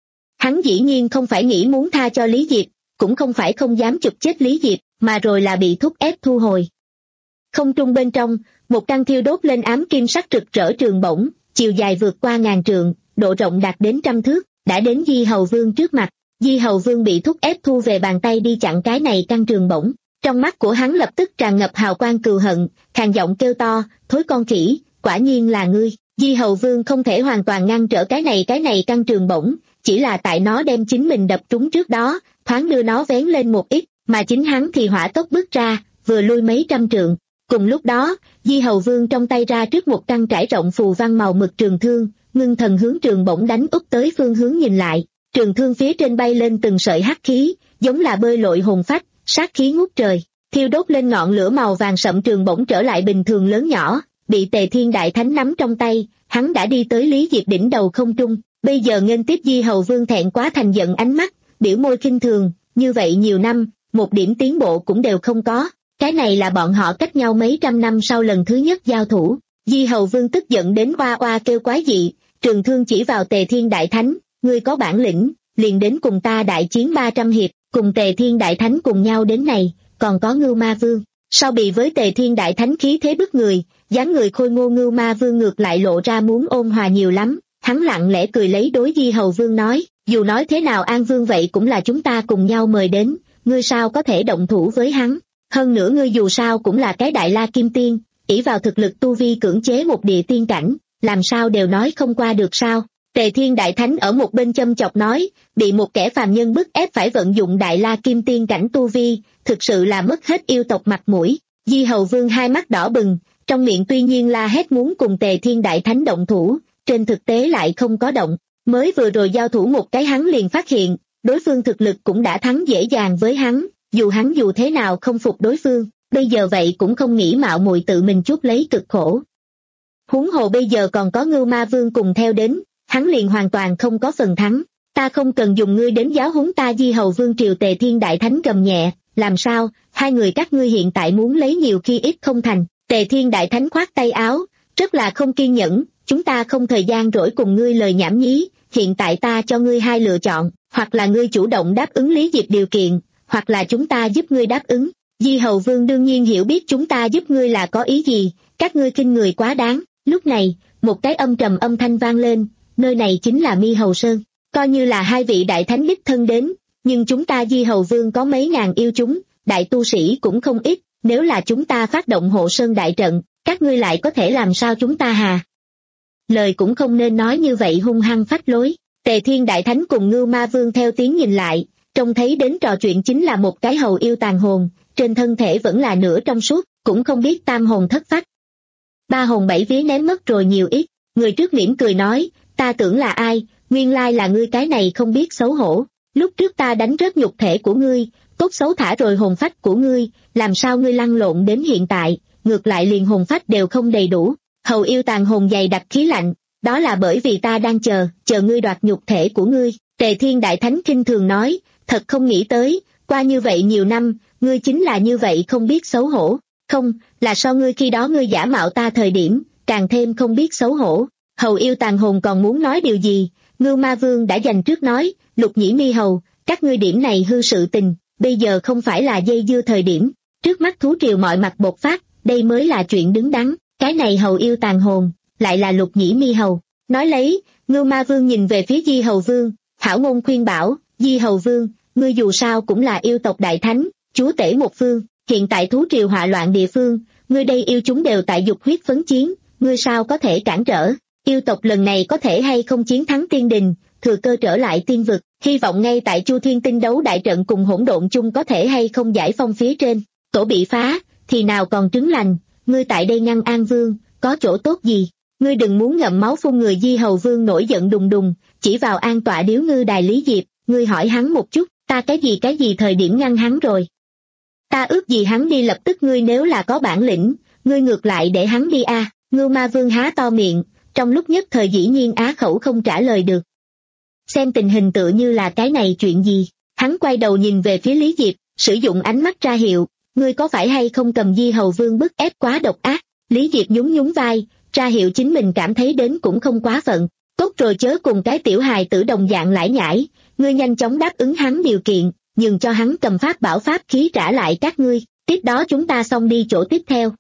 Hắn dĩ nhiên không phải nghĩ muốn tha cho Lý Diệp, cũng không phải không dám chụp chết Lý Diệp, mà rồi là bị thúc ép thu hồi. Không trung bên trong, một căn thiêu đốt lên ám kim sắc rực rỡ trường bổng, chiều dài vượt qua ngàn trượng, độ rộng đạt đến trăm thước, đã đến Di Hầu Vương trước mặt. Di Hầu Vương bị thúc ép thu về bàn tay đi chặn cái này căn trường bổng. Trong mắt của hắn lập tức tràn ngập hào quang cừu hận, khàn giọng kêu to, thối con khỉ, quả nhiên là ngươi. Di Hầu Vương không thể hoàn toàn ngăn trở cái này cái này căn trường bổng, chỉ là tại nó đem chính mình đập trúng trước đó, thoáng đưa nó vén lên một ít, mà chính hắn thì hỏa tốc bước ra, vừa lui mấy trăm trượng. Cùng lúc đó, Di Hầu Vương trong tay ra trước một căn trải rộng phù văn màu mực trường thương, ngưng thần hướng trường bổng đánh úp tới phương hướng nhìn lại, trường thương phía trên bay lên từng sợi hắc khí, giống là bơi lội hồn phách, sát khí ngút trời, thiêu đốt lên ngọn lửa màu vàng sậm. Trường bổng trở lại bình thường lớn nhỏ, bị Tề Thiên Đại Thánh nắm trong tay, hắn đã đi tới Lý Diệp đỉnh đầu không trung, bây giờ nghênh tiếp. Di Hầu Vương thẹn quá thành giận ánh mắt, biểu môi khinh thường, như vậy nhiều năm, một điểm tiến bộ cũng đều không có, cái này là bọn họ cách nhau mấy trăm năm sau lần thứ nhất giao thủ. Di Hầu Vương tức giận đến oa oa kêu quái dị, trường thương chỉ vào Tề Thiên Đại Thánh, ngươi có bản lĩnh, liền đến cùng ta đại chiến ba trăm hiệp, cùng Tề Thiên Đại Thánh cùng nhau đến này, còn có Ngưu Ma Vương. Sau bị với Tề Thiên Đại Thánh khí thế bức người, dáng người khôi ngô Ngưu Ma Vương ngược lại lộ ra muốn ôn hòa nhiều lắm, hắn lặng lẽ cười lấy đối Di Hầu Vương nói, dù nói thế nào An Vương vậy cũng là chúng ta cùng nhau mời đến, ngươi sao có thể động thủ với hắn, hơn nữa ngươi dù sao cũng là cái Đại La Kim Tiên, ỷ vào thực lực tu vi cưỡng chế một địa tiên cảnh, làm sao đều nói không qua được sao. Tề Thiên Đại Thánh ở một bên châm chọc nói, bị một kẻ phàm nhân bức ép phải vận dụng Đại La Kim Tiên cảnh tu vi, thực sự là mất hết yêu tộc mặt mũi. Di Hầu Vương hai mắt đỏ bừng, trong miệng tuy nhiên la hét muốn cùng Tề Thiên Đại Thánh động thủ, trên thực tế lại không có động. Mới vừa rồi giao thủ một cái hắn liền phát hiện, đối phương thực lực cũng đã thắng dễ dàng với hắn, dù hắn dù thế nào không phục đối phương, bây giờ vậy cũng không nghĩ mạo muội tự mình chuốc lấy cực khổ. Huống hồ bây giờ còn có Ngưu Ma Vương cùng theo đến, hắn liền hoàn toàn không có phần thắng, ta không cần dùng ngươi đến giáo huấn ta. Di Hầu Vương triều Tề Thiên Đại Thánh gầm nhẹ, làm sao, hai người các ngươi hiện tại muốn lấy nhiều khi ít không thành. Tề Thiên Đại Thánh khoát tay áo, rất là không kiên nhẫn, chúng ta không thời gian rỗi cùng ngươi lời nhảm nhí, hiện tại ta cho ngươi hai lựa chọn, hoặc là ngươi chủ động đáp ứng Lý Diệp điều kiện, hoặc là chúng ta giúp ngươi đáp ứng. Di Hầu Vương đương nhiên hiểu biết chúng ta giúp ngươi là có ý gì, các ngươi khinh người quá đáng. Lúc này, một cái âm trầm âm thanh vang lên, nơi này chính là Mi Hầu Sơn, coi như là hai vị đại thánh đích thân đến, nhưng chúng ta Di Hầu Vương có mấy ngàn yêu chúng, đại tu sĩ cũng không ít, nếu là chúng ta phát động hộ sơn đại trận, các ngươi lại có thể làm sao chúng ta hà? Lời cũng không nên nói như vậy hung hăng phách lối. Tề Thiên Đại Thánh cùng Ngưu Ma Vương theo tiếng nhìn lại, trông thấy đến trò chuyện chính là một cái hầu yêu tàn hồn, trên thân thể vẫn là nửa trong suốt, cũng không biết tam hồn thất phách. Ba hồn bảy vía ném mất rồi nhiều ít, người trước mỉm cười nói, ta tưởng là ai, nguyên lai là ngươi cái này không biết xấu hổ. Lúc trước ta đánh rớt nhục thể của ngươi, cốt xấu thả rồi hồn phách của ngươi, làm sao ngươi lăn lộn đến hiện tại, ngược lại liền hồn phách đều không đầy đủ. Hầu yêu tàn hồn dày đặc khí lạnh, đó là bởi vì ta đang chờ, chờ ngươi đoạt nhục thể của ngươi. Tề Thiên Đại Thánh khinh thường nói, thật không nghĩ tới, qua như vậy nhiều năm, ngươi chính là như vậy không biết xấu hổ. Không, là so ngươi khi đó ngươi giả mạo ta thời điểm, càng thêm không biết xấu hổ. Hầu yêu tàn hồn còn muốn nói điều gì, Ngưu Ma Vương đã dành trước nói, Lục Nhĩ Mi Hầu, các ngươi điểm này hư sự tình, bây giờ không phải là dây dưa thời điểm, trước mắt thú triều mọi mặt bộc phát, đây mới là chuyện đứng đắn. Cái này hầu yêu tàn hồn, lại là Lục Nhĩ Mi Hầu. Nói lấy, Ngưu Ma Vương nhìn về phía Di Hầu Vương, hảo ngôn khuyên bảo, Di Hầu Vương, ngươi dù sao cũng là yêu tộc đại thánh, chúa tể một phương, hiện tại thú triều hỏa loạn địa phương, ngươi đây yêu chúng đều tại dục huyết phấn chiến, ngươi sao có thể cản trở, yêu tộc lần này có thể hay không chiến thắng tiên đình, thừa cơ trở lại tiên vực, hy vọng ngay tại Chu Thiên Tinh đấu đại trận cùng hỗn độn chung có thể hay không giải phong phía trên, tổ bị phá, thì nào còn trứng lành, ngươi tại đây ngăn An Vương, có chỗ tốt gì, ngươi đừng muốn ngậm máu phun người. Di Hầu Vương nổi giận đùng đùng, chỉ vào an tọa điếu ngư đài Lý Diệp, ngươi hỏi hắn một chút, ta cái gì cái gì thời điểm ngăn hắn rồi. Ta ước gì hắn đi lập tức, ngươi nếu là có bản lĩnh, ngươi ngược lại để hắn đi a. À. Ngưu Ma Vương há to miệng, trong lúc nhất thời dĩ nhiên á khẩu không trả lời được. Xem tình hình tựa như là cái này chuyện gì, hắn quay đầu nhìn về phía Lý Diệp, sử dụng ánh mắt ra hiệu, ngươi có phải hay không cầm Di Hầu Vương bức ép quá độc ác. Lý Diệp nhún nhún vai, ra hiệu chính mình cảm thấy đến cũng không quá phận, tốt rồi chớ cùng cái tiểu hài tử đồng dạng lải nhải, ngươi nhanh chóng đáp ứng hắn điều kiện, nhường cho hắn cầm pháp bảo pháp khí trả lại các ngươi, tiếp đó chúng ta xong đi chỗ tiếp theo.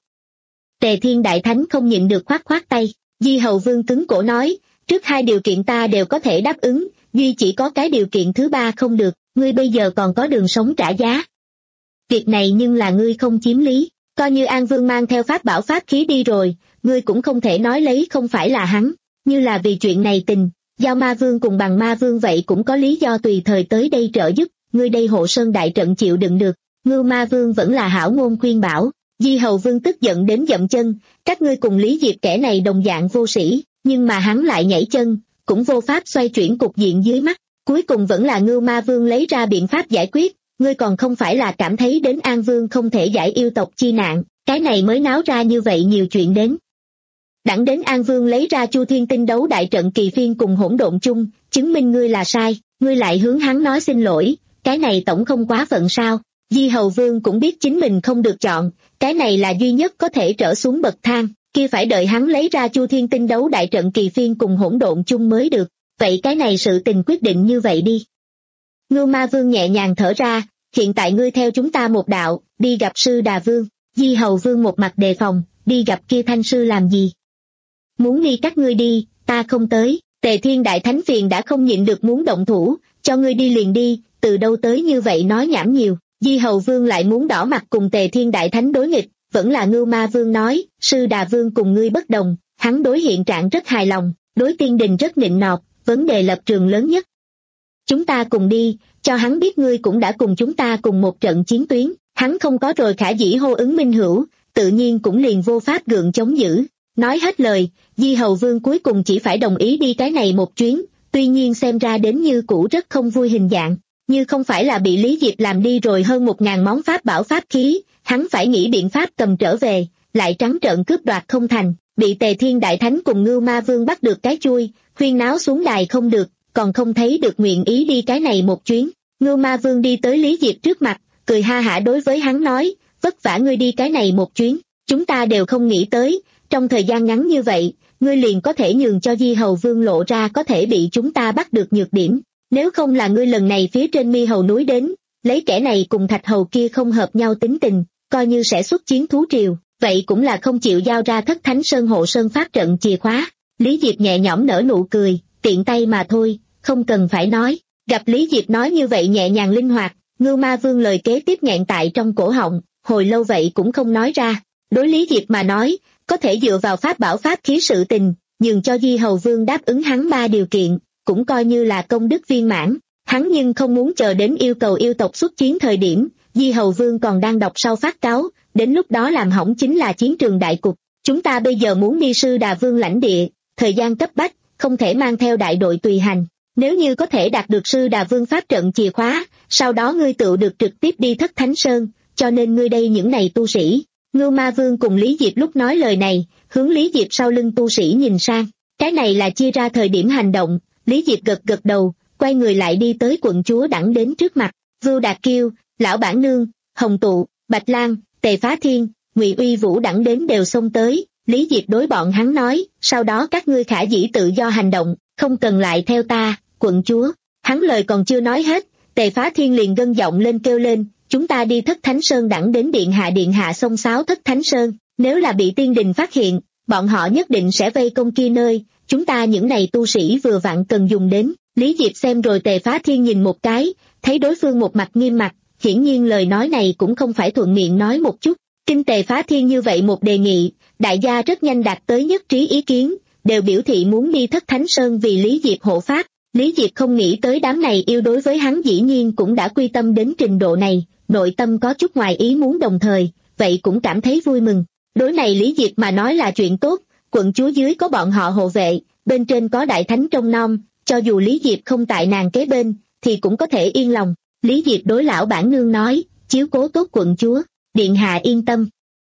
Tề Thiên Đại Thánh không nhịn được khoát khoát tay, Di Hầu Vương cứng cổ nói, trước hai điều kiện ta đều có thể đáp ứng, duy chỉ có cái điều kiện thứ ba không được, ngươi bây giờ còn có đường sống trả giá. Việc này nhưng là ngươi không chiếm lý, coi như An Vương mang theo pháp bảo pháp khí đi rồi, ngươi cũng không thể nói lấy không phải là hắn, như là vì chuyện này tình, Giao Ma Vương cùng Bằng Ma Vương vậy cũng có lý do tùy thời tới đây trợ giúp, ngươi đây hộ sơn đại trận chịu đựng được. Ngưu Ma Vương vẫn là hảo ngôn khuyên bảo. Di Hầu Vương tức giận đến dậm chân, các ngươi cùng Lý Diệp kẻ này đồng dạng vô sĩ, nhưng mà hắn lại nhảy chân, cũng vô pháp xoay chuyển cục diện dưới mắt, cuối cùng vẫn là Ngưu Ma Vương lấy ra biện pháp giải quyết, ngươi còn không phải là cảm thấy đến An Vương không thể giải yêu tộc chi nạn, cái này mới náo ra như vậy nhiều chuyện đến. Đặng đến An Vương lấy ra Chu Thiên Tinh đấu đại trận kỳ phiên cùng hỗn độn chung, chứng minh ngươi là sai, ngươi lại hướng hắn nói xin lỗi, cái này tổng không quá phận sao. Di Hầu Vương cũng biết chính mình không được chọn, cái này là duy nhất có thể trở xuống bậc thang, kia phải đợi hắn lấy ra Chu Thiên Tinh đấu đại trận kỳ phiên cùng hỗn độn chung mới được, vậy cái này sự tình quyết định như vậy đi. Ngưu Ma Vương nhẹ nhàng thở ra, hiện tại ngươi theo chúng ta một đạo, đi gặp Sư Đà Vương. Di Hầu Vương một mặt đề phòng, đi gặp kia thanh sư làm gì? Muốn đi các ngươi đi, ta không tới. Tề Thiên Đại Thánh phiền đã không nhịn được muốn động thủ, cho ngươi đi liền đi, từ đâu tới như vậy nói nhảm nhiều. Di Hầu Vương lại muốn đỏ mặt cùng Tề Thiên Đại Thánh đối nghịch, vẫn là Ngưu Ma Vương nói, Sư Đà Vương cùng ngươi bất đồng, hắn đối hiện trạng rất hài lòng, đối tiên đình rất nịnh nọt, vấn đề lập trường lớn nhất. Chúng ta cùng đi, cho hắn biết ngươi cũng đã cùng chúng ta cùng một trận chiến tuyến, hắn không có rồi khả dĩ hô ứng minh hữu, tự nhiên cũng liền vô pháp gượng chống giữ. Nói hết lời, Di Hầu Vương cuối cùng chỉ phải đồng ý đi cái này một chuyến, tuy nhiên xem ra đến như cũ rất không vui hình dạng, như không phải là bị Lý Diệp làm đi rồi hơn một ngàn món pháp bảo pháp khí, hắn phải nghĩ biện pháp cầm trở về, lại trắng trợn cướp đoạt không thành, bị Tề Thiên Đại Thánh cùng Ngưu Ma Vương bắt được cái chui, huyên náo xuống đài không được, còn không thấy được nguyện ý đi cái này một chuyến. Ngưu Ma Vương đi tới Lý Diệp trước mặt, cười ha hả đối với hắn nói, vất vả ngươi đi cái này một chuyến, chúng ta đều không nghĩ tới, trong thời gian ngắn như vậy, ngươi liền có thể nhường cho Di Hầu Vương lộ ra có thể bị chúng ta bắt được nhược điểm. Nếu không là ngươi lần này phía trên Mi Hầu núi đến, lấy kẻ này cùng Thạch Hầu kia không hợp nhau tính tình, coi như sẽ xuất chiến thú triều, vậy cũng là không chịu giao ra Thất Thánh Sơn hộ sơn pháp trận chìa khóa. Lý Diệp nhẹ nhõm nở nụ cười, tiện tay mà thôi, không cần phải nói. Gặp Lý Diệp nói như vậy nhẹ nhàng linh hoạt, Ngưu Ma Vương lời kế tiếp nghẹn tại trong cổ họng, hồi lâu vậy cũng không nói ra. Đối Lý Diệp mà nói, có thể dựa vào pháp bảo pháp khí sự tình, nhường cho Di Hầu Vương đáp ứng hắn ba điều kiện, cũng coi như là công đức viên mãn. Hắn nhưng không muốn chờ đến yêu cầu yêu tộc xuất chiến thời điểm, Di Hầu Vương còn đang đọc sau phát cáo, đến lúc đó làm hỏng chính là chiến trường đại cục. Chúng ta bây giờ muốn đi Sư Đà Vương lãnh địa, thời gian cấp bách, không thể mang theo đại đội tùy hành. Nếu như có thể đạt được Sư Đà Vương pháp trận chìa khóa, sau đó ngươi tự được trực tiếp đi Thất Thánh Sơn, cho nên ngươi đây những này tu sĩ. Ngưu Ma Vương cùng Lý Diệp lúc nói lời này, hướng Lý Diệp sau lưng tu sĩ nhìn sang. Cái này là chia ra thời điểm hành động. Lý Diệp gật gật đầu, quay người lại đi tới quận chúa đẳng đến trước mặt. Vưu Đạt Kiêu, Lão Bản Nương, Hồng Tụ, Bạch Lan, Tề Phá Thiên, Ngụy Uy Vũ đẳng đến đều xông tới. Lý Diệp đối bọn hắn nói, sau đó các ngươi khả dĩ tự do hành động, không cần lại theo ta, quận chúa. Hắn lời còn chưa nói hết, Tề Phá Thiên liền gân giọng lên kêu lên, chúng ta đi Thất Thánh Sơn đẳng đến điện hạ điện hạ xông xáo Thất Thánh Sơn, nếu là bị tiên đình phát hiện, bọn họ nhất định sẽ vây công kia nơi, chúng ta những này tu sĩ vừa vặn cần dùng đến. Lý Diệp xem rồi Tề Phá Thiên nhìn một cái, thấy đối phương một mặt nghiêm mặt, hiển nhiên lời nói này cũng không phải thuận miệng nói một chút. Kinh Tề Phá Thiên như vậy một đề nghị, đại gia rất nhanh đạt tới nhất trí ý kiến, đều biểu thị muốn đi Thất Thánh Sơn vì Lý Diệp hộ pháp. Lý Diệp không nghĩ tới đám này yêu đối với hắn dĩ nhiên cũng đã quy tâm đến trình độ này, nội tâm có chút ngoài ý muốn đồng thời, vậy cũng cảm thấy vui mừng. Đối này Lý Diệp mà nói là chuyện tốt, quận chúa dưới có bọn họ hộ vệ, bên trên có đại thánh trông nom, cho dù Lý Diệp không tại nàng kế bên, thì cũng có thể yên lòng. Lý Diệp đối Lão Bản Nương nói, chiếu cố tốt quận chúa, điện hạ yên tâm.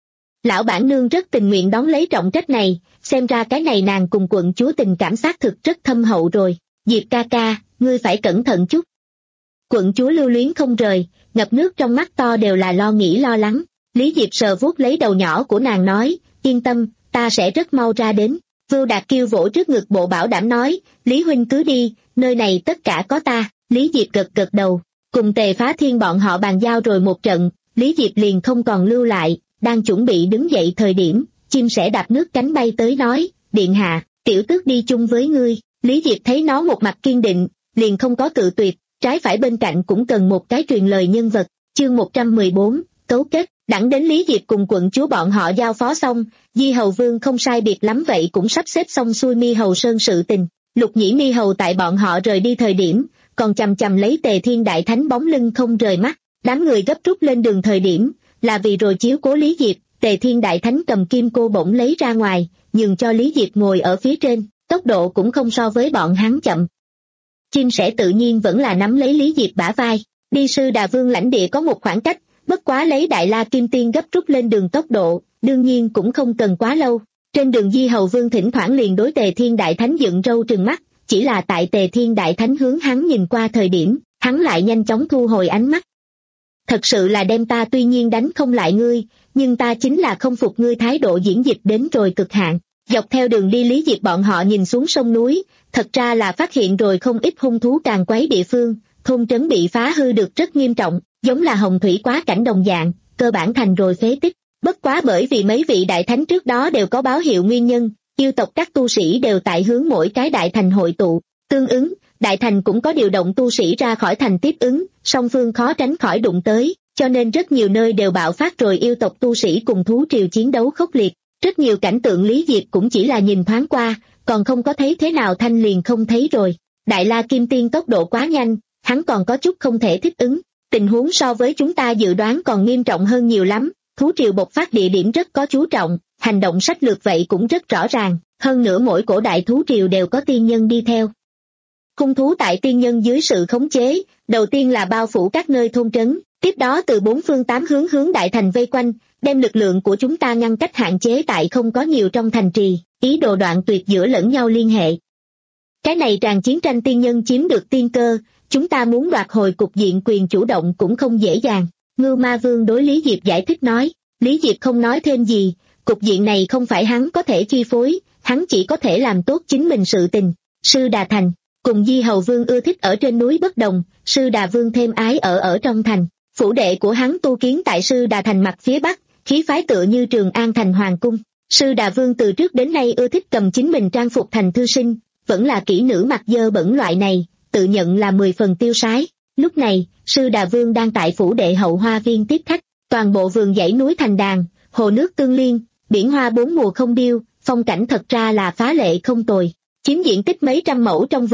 Lão Bản Nương rất tình nguyện đón lấy trọng trách này, xem ra cái này nàng cùng quận chúa tình cảm xác thực rất thâm hậu rồi. Diệp ca ca, ngươi phải cẩn thận chút. Quận chúa lưu luyến không rời, ngập nước trong mắt to đều là lo nghĩ lo lắng. Lý Diệp sờ vuốt lấy đầu nhỏ của nàng nói, yên tâm, ta sẽ rất mau ra đến. Vưu Đạt Kiêu vỗ trước ngực bộ bảo đảm nói, Lý huynh cứ đi, nơi này tất cả có ta. Lý Diệp gật gật đầu, cùng Tề Phá Thiên bọn họ bàn giao rồi một trận, Lý Diệp liền không còn lưu lại, đang chuẩn bị đứng dậy thời điểm, chim sẻ đạp nước cánh bay tới nói, điện hạ, tiểu tước đi chung với ngươi. Lý Diệp thấy nó một mặt kiên định, liền không có cự tuyệt, trái phải bên cạnh cũng cần một cái truyền lời nhân vật. Chương một trăm mười bốn, cấu kết. Đẳng đến Lý Diệp cùng quận chúa bọn họ giao phó xong, Di Hầu Vương không sai biệt lắm vậy cũng sắp xếp xong xuôi Mi Hầu Sơn sự tình. Lục Nhĩ Mi Hầu tại bọn họ rời đi thời điểm, còn chằm chằm lấy Tề Thiên Đại Thánh bóng lưng không rời mắt. Đám người gấp rút lên đường thời điểm, là vì rồi chiếu cố Lý Diệp. Tề Thiên Đại Thánh cầm kim cô bổng lấy ra ngoài, nhường cho Lý Diệp ngồi ở phía trên, tốc độ cũng không so với bọn hắn chậm. Chim sẻ tự nhiên vẫn là nắm lấy Lý Diệp bả vai, đi Sư Đà Vương lãnh địa có một khoảng cách, bất quá lấy Đại La Kim Tiên gấp rút lên đường tốc độ, đương nhiên cũng không cần quá lâu. Trên đường Di Hầu Vương thỉnh thoảng liền đối Tề Thiên Đại Thánh dựng râu trừng mắt, chỉ là tại Tề Thiên Đại Thánh hướng hắn nhìn qua thời điểm, hắn lại nhanh chóng thu hồi ánh mắt. Thật sự là đem ta tuy nhiên đánh không lại ngươi, nhưng ta chính là không phục ngươi thái độ diễn dịch đến rồi cực hạn. Dọc theo đường đi Lý Diệp bọn họ nhìn xuống sông núi, thật ra là phát hiện rồi không ít hung thú càn quấy địa phương, thôn trấn bị phá hư được rất nghiêm trọng, giống là hồng thủy quá cảnh đồng dạng, cơ bản thành rồi phế tích. Bất quá bởi vì mấy vị đại thánh trước đó đều có báo hiệu nguyên nhân, yêu tộc các tu sĩ đều tại hướng mỗi cái đại thành hội tụ, tương ứng, đại thành cũng có điều động tu sĩ ra khỏi thành tiếp ứng, song phương khó tránh khỏi đụng tới, cho nên rất nhiều nơi đều bạo phát rồi yêu tộc tu sĩ cùng thú triều chiến đấu khốc liệt. Rất nhiều cảnh tượng Lý Diệp cũng chỉ là nhìn thoáng qua, còn không có thấy thế nào thanh liền không thấy rồi. Đại La Kim Tiên tốc độ quá nhanh, hắn còn có chút không thể thích ứng. Tình huống so với chúng ta dự đoán còn nghiêm trọng hơn nhiều lắm, thú triều bộc phát địa điểm rất có chú trọng, hành động sách lược vậy cũng rất rõ ràng, hơn nữa mỗi cổ đại thú triều đều có tiên nhân đi theo. Hung thú tại tiên nhân dưới sự khống chế, đầu tiên là bao phủ các nơi thôn trấn, tiếp đó từ bốn phương tám hướng hướng đại thành vây quanh, đem lực lượng của chúng ta ngăn cách hạn chế tại không có nhiều trong thành trì, ý đồ đoạn tuyệt giữa lẫn nhau liên hệ. Cái này tràn chiến tranh tiên nhân chiếm được tiên cơ, chúng ta muốn đoạt hồi cục diện quyền chủ động cũng không dễ dàng. Ngưu Ma Vương đối Lý Diệp giải thích nói, Lý Diệp không nói thêm gì, cục diện này không phải hắn có thể chi phối, hắn chỉ có thể làm tốt chính mình sự tình. Sư Đà Thành, cùng Di Hầu Vương ưa thích ở trên núi bất đồng, Sư Đà Vương thêm ái ở ở trong thành. Phủ đệ của hắn tu kiến tại Sư Đà Thành mặt phía bắc, khí phái tựa như Trường An thành hoàng cung. Sư Đà Vương từ trước đến nay ưa thích cầm chính mình trang phục thành thư sinh, vẫn là kỹ nữ mặc dơ bẩn loại này, tự nhận là mười phần tiêu sái. Lúc này, Sư Đà Vương đang tại phủ đệ hậu hoa viên tiếp khách, toàn bộ vườn dãy núi thành đàn, hồ nước tương liên, biển hoa bốn mùa không điêu, phong cảnh thật ra là phá lệ không tồi. Chiếm diện tích mấy trăm mẫu trong vườn,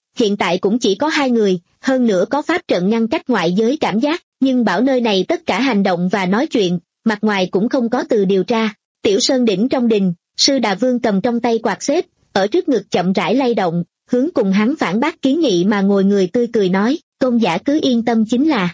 hiện tại cũng chỉ có hai người, hơn nữa có pháp trận ngăn cách ngoại giới cảm giác, nhưng bảo nơi này tất cả hành động và nói chuyện, mặt ngoài cũng không có từ điều tra. Tiểu Sơn đỉnh trong đình, Sư Đà Vương cầm trong tay quạt xếp, ở trước ngực chậm rãi lay động, hướng cùng hắn phản bác kiến nghị mà ngồi người tươi cười nói, tôn giả cứ yên tâm chính là.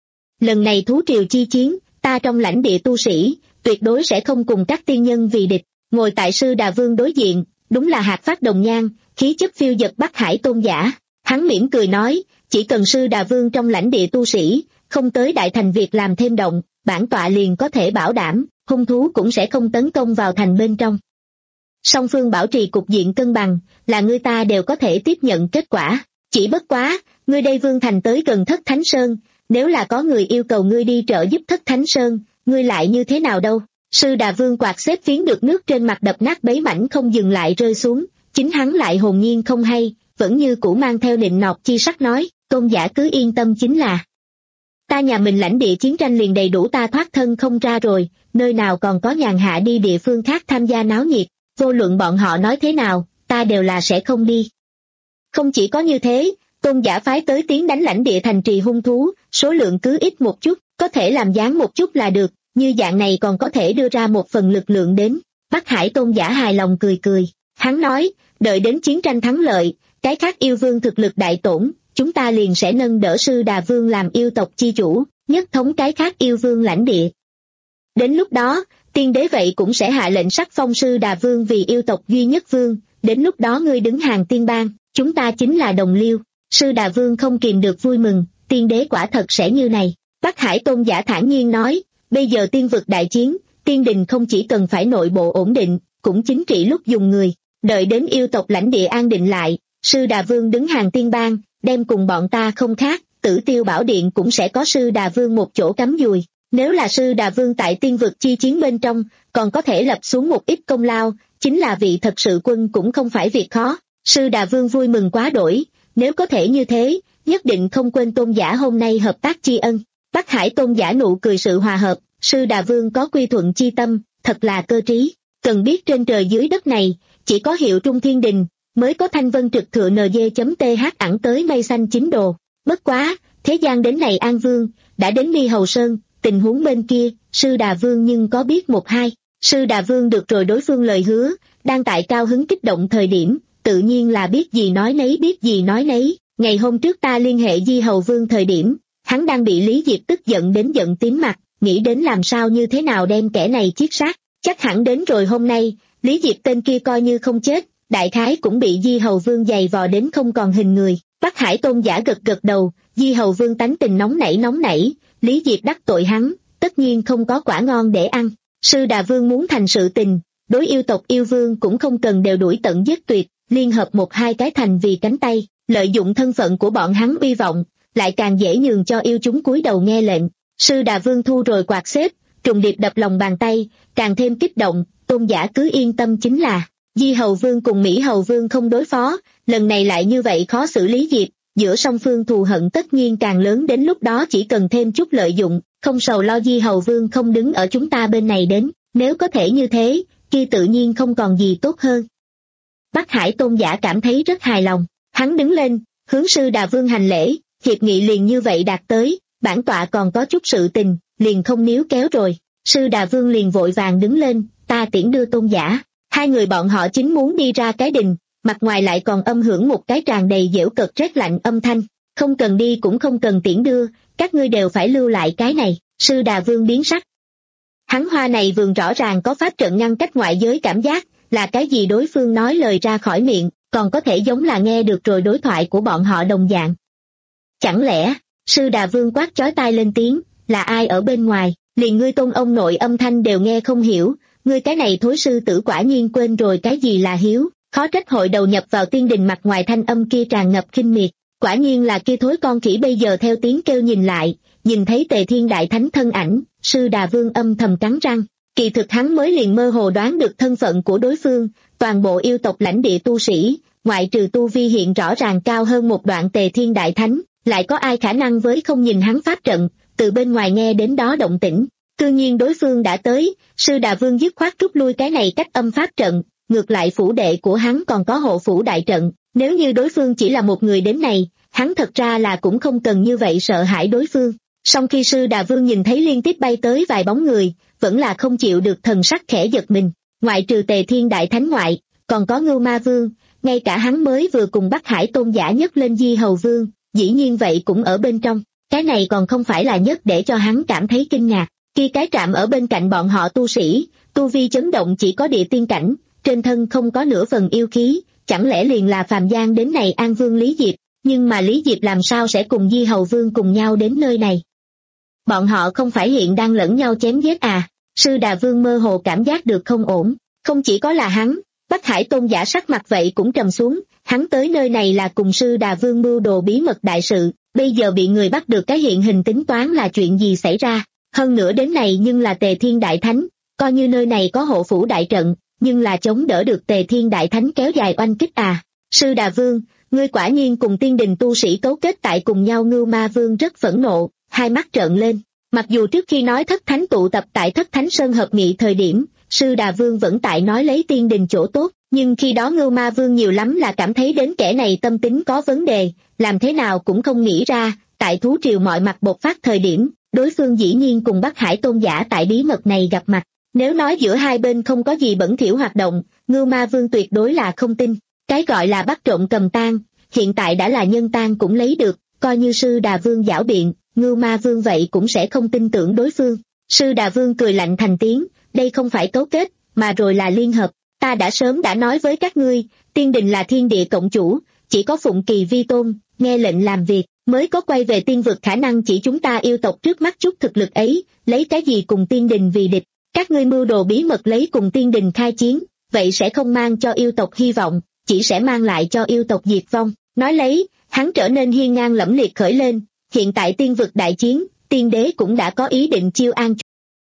Lần này thú triều chi chiến, ta trong lãnh địa tu sĩ, tuyệt đối sẽ không cùng các tiên nhân vì địch. Ngồi tại Sư Đà Vương đối diện, đúng là hạt phát đồng nhang, khí chất phiêu dật Bắc Hải tôn giả. Hắn mỉm cười nói, chỉ cần Sư Đà Vương trong lãnh địa tu sĩ, không tới đại thành việc làm thêm động, bản tọa liền có thể bảo đảm, hung thú cũng sẽ không tấn công vào thành bên trong. Song phương bảo trì cục diện cân bằng, là người ta đều có thể tiếp nhận kết quả. Chỉ bất quá, ngươi đây Vương thành tới gần Thất Thánh Sơn, nếu là có người yêu cầu ngươi đi trợ giúp Thất Thánh Sơn, ngươi lại như thế nào đâu? Sư Đà Vương quạt xếp phiến được nước trên mặt đập nát bấy mảnh không dừng lại rơi xuống, chính hắn lại hồn nhiên không hay, vẫn như cũ mang theo nịnh nọt chi sắc nói, tôn giả cứ yên tâm chính là. Ta nhà mình lãnh địa chiến tranh liền đầy đủ ta thoát thân không ra rồi, nơi nào còn có nhàn hạ đi địa phương khác tham gia náo nhiệt, vô luận bọn họ nói thế nào, ta đều là sẽ không đi. Không chỉ có như thế, tôn giả phái tới tiến đánh lãnh địa thành trì hung thú, số lượng cứ ít một chút, có thể làm dáng một chút là được, như dạng này còn có thể đưa ra một phần lực lượng đến. Bắc Hải tôn giả hài lòng cười cười, hắn nói, đợi đến chiến tranh thắng lợi, cái khác yêu vương thực lực đại tổn, chúng ta liền sẽ nâng đỡ Sư Đà Vương làm yêu tộc chi chủ, nhất thống cái khác yêu vương lãnh địa. Đến lúc đó, tiên đế vậy cũng sẽ hạ lệnh sắc phong Sư Đà Vương vì yêu tộc duy nhất vương, đến lúc đó ngươi đứng hàng tiên bang, chúng ta chính là đồng liêu. Sư Đà Vương không kìm được vui mừng, tiên đế quả thật sẽ như này. Bắc Hải tôn giả thản nhiên nói, bây giờ tiên vực đại chiến, tiên đình không chỉ cần phải nội bộ ổn định, cũng chính trị lúc dùng người, đợi đến yêu tộc lãnh địa an định lại, Sư Đà Vương đứng hàng tiên bang, đem cùng bọn ta không khác, Tử Tiêu Bảo Điện cũng sẽ có Sư Đà Vương một chỗ cắm dùi. Nếu là Sư Đà Vương tại tiên vực chi chiến bên trong, còn có thể lập xuống một ít công lao, chính là vị thật sự quân cũng không phải việc khó. Sư Đà Vương vui mừng quá đổi, nếu có thể như thế, nhất định không quên tôn giả hôm nay hợp tác tri ân. Bắc Hải tôn giả nụ cười sự hòa hợp, Sư Đà Vương có quy thuận chi tâm, thật là cơ trí. Cần biết trên trời dưới đất này, chỉ có Hiệu Trung Thiên Đình, mới có thanh vân trực thượng nd.th ẵng tới mây xanh chín đồ. Bất quá, thế gian đến này An Vương, đã đến Mi Hầu Sơn, tình huống bên kia, Sư Đà Vương nhưng có biết một hai. Sư Đà Vương được rồi đối phương lời hứa, đang tại cao hứng kích động thời điểm, tự nhiên là biết gì nói nấy biết gì nói nấy. Ngày hôm trước ta liên hệ Di Hầu Vương thời điểm, hắn đang bị Lý Diệp tức giận đến giận tím mặt, nghĩ đến làm sao như thế nào đem kẻ này chiết sát. Chắc hẳn đến rồi hôm nay, Lý Diệp tên kia coi như không chết, đại khái cũng bị Di Hầu Vương giày vò đến không còn hình người. Bắc Hải tôn giả gật gật đầu, Di Hầu Vương tánh tình nóng nảy nóng nảy, Lý Diệp đắc tội hắn, tất nhiên không có quả ngon để ăn. Sư Đà Vương muốn thành sự tình, đối yêu tộc yêu vương cũng không cần đều đuổi tận giết tuyệt, liên hợp một hai cái thành vì cánh tay, lợi dụng thân phận của bọn hắn uy vọng, lại càng dễ nhường cho yêu chúng cúi đầu nghe lệnh. Sư Đà Vương thu rồi quạt xếp, trùng điệp đập lòng bàn tay, càng thêm kích động, tôn giả cứ yên tâm chính là. Di Hầu Vương cùng Mỹ Hầu Vương không đối phó, lần này lại như vậy khó xử Lý Diệp, giữa song phương thù hận tất nhiên càng lớn, đến lúc đó chỉ cần thêm chút lợi dụng, không sầu lo Di Hầu Vương không đứng ở chúng ta bên này đến, nếu có thể như thế, kia tự nhiên không còn gì tốt hơn. Bắc Hải tôn giả cảm thấy rất hài lòng, hắn đứng lên, hướng Sư Đà Vương hành lễ, hiệp nghị liền như vậy đạt tới, bản tọa còn có chút sự tình, liền không níu kéo rồi. Sư Đà Vương liền vội vàng đứng lên, ta tiễn đưa tôn giả. Hai người bọn họ chính muốn đi ra cái đình, mặt ngoài lại còn âm hưởng một cái tràn đầy dễu cợt rét lạnh âm thanh, không cần đi cũng không cần tiễn đưa, các ngươi đều phải lưu lại cái này. Sư Đà Vương biến sắc. Hắn Hoa này vườn rõ ràng có pháp trận ngăn cách ngoại giới cảm giác, là cái gì đối phương nói lời ra khỏi miệng, còn có thể giống là nghe được rồi đối thoại của bọn họ đồng dạng. Chẳng lẽ, Sư Đà Vương quát chói tai lên tiếng, là ai ở bên ngoài, liền ngươi tôn ông nội âm thanh đều nghe không hiểu, ngươi cái này thối sư tử quả nhiên quên rồi cái gì là hiếu, khó trách hội đầu nhập vào tiên đình mặt ngoài thanh âm kia tràn ngập khinh miệt, quả nhiên là kia thối con khỉ. Bây giờ theo tiếng kêu nhìn lại, nhìn thấy Tề Thiên Đại Thánh thân ảnh, Sư Đà Vương âm thầm cắn răng, kỳ thực hắn mới liền mơ hồ đoán được thân phận của đối phương, toàn bộ yêu tộc lãnh địa tu sĩ, ngoại trừ tu vi hiện rõ ràng cao hơn một đoạn Tề Thiên Đại Thánh, lại có ai khả năng với không nhìn hắn pháp trận, từ bên ngoài nghe đến đó động tĩnh. Tự nhiên đối phương đã tới, Sư Đà Vương dứt khoát rút lui cái này cách âm pháp trận, ngược lại phủ đệ của hắn còn có hộ phủ đại trận, nếu như đối phương chỉ là một người đến này, hắn thật ra là cũng không cần như vậy sợ hãi đối phương. Song khi Sư Đà Vương nhìn thấy liên tiếp bay tới vài bóng người, vẫn là không chịu được thần sắc khẽ giật mình, ngoại trừ Tề Thiên Đại Thánh ngoại, còn có Ngưu Ma Vương, ngay cả hắn mới vừa cùng Bắc Hải Tôn giả nhấc lên Di Hầu Vương, dĩ nhiên vậy cũng ở bên trong, cái này còn không phải là nhất để cho hắn cảm thấy kinh ngạc. Khi cái trạm ở bên cạnh bọn họ tu sĩ, tu vi chấn động chỉ có địa tiên cảnh, trên thân không có nửa phần yêu khí, chẳng lẽ liền là phàm gian đến này An Vương Lý Diệp, nhưng mà Lý Diệp làm sao sẽ cùng Di Hầu Vương cùng nhau đến nơi này? Bọn họ không phải hiện đang lẫn nhau chém giết à? Sư Đà Vương mơ hồ cảm giác được không ổn, không chỉ có là hắn, Bắc Hải Tôn giả sắc mặt vậy cũng trầm xuống, hắn tới nơi này là cùng Sư Đà Vương mưu đồ bí mật đại sự, bây giờ bị người bắt được cái hiện hình tính toán là chuyện gì xảy ra, hơn nữa đến này nhưng là Tề Thiên Đại Thánh, coi như nơi này có hộ phủ đại trận, nhưng là chống đỡ được Tề Thiên Đại Thánh kéo dài oanh kích à? Sư Đà Vương, ngươi quả nhiên cùng tiên đình tu sĩ cấu kết tại cùng nhau. Ngưu Ma Vương rất phẫn nộ, hai mắt trợn lên. Mặc dù trước khi nói thất thánh tụ tập tại thất thánh sơn hợp nghị thời điểm, Sư Đà Vương vẫn tại nói lấy tiên đình chỗ tốt, nhưng khi đó Ngưu Ma Vương nhiều lắm là cảm thấy đến kẻ này tâm tính có vấn đề, làm thế nào cũng không nghĩ ra, tại thú triều mọi mặt bộc phát thời điểm, đối phương dĩ nhiên cùng Bắc Hải Tôn giả tại bí mật này gặp mặt. Nếu nói giữa hai bên không có gì bẩn thỉu hoạt động, Ngưu Ma Vương tuyệt đối là không tin. Cái gọi là bắt trộm cầm tang, hiện tại đã là nhân tang cũng lấy được, coi như Sư Đà Vương giảo biện, Ngưu Ma Vương vậy cũng sẽ không tin tưởng đối phương. Sư Đà Vương cười lạnh thành tiếng, đây không phải cấu kết, mà rồi là liên hợp. Ta đã sớm đã nói với các ngươi, tiên đình là thiên địa cộng chủ, chỉ có phụng kỳ vi tôn, nghe lệnh làm việc, mới có quay về tiên vực khả năng. Chỉ chúng ta yêu tộc trước mắt chút thực lực ấy, lấy cái gì cùng tiên đình vì địch? Các ngươi mưu đồ bí mật lấy cùng tiên đình khai chiến, vậy sẽ không mang cho yêu tộc hy vọng, chỉ sẽ mang lại cho yêu tộc diệt vong. Nói lấy, hắn trở nên hiên ngang lẫm liệt khởi lên, hiện tại tiên vực đại chiến, tiên đế cũng đã có ý định chiêu an.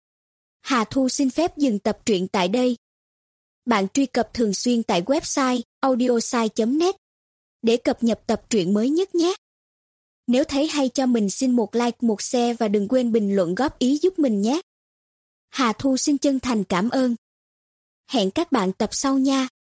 Hà Thu xin phép dừng tập truyện tại đây. Bạn truy cập thường xuyên tại website audiosai chấm net để cập nhật tập truyện mới nhất nhé. Nếu thấy hay cho mình xin một like, một share và đừng quên bình luận góp ý giúp mình nhé. Hà Thu xin chân thành cảm ơn. Hẹn các bạn tập sau nha.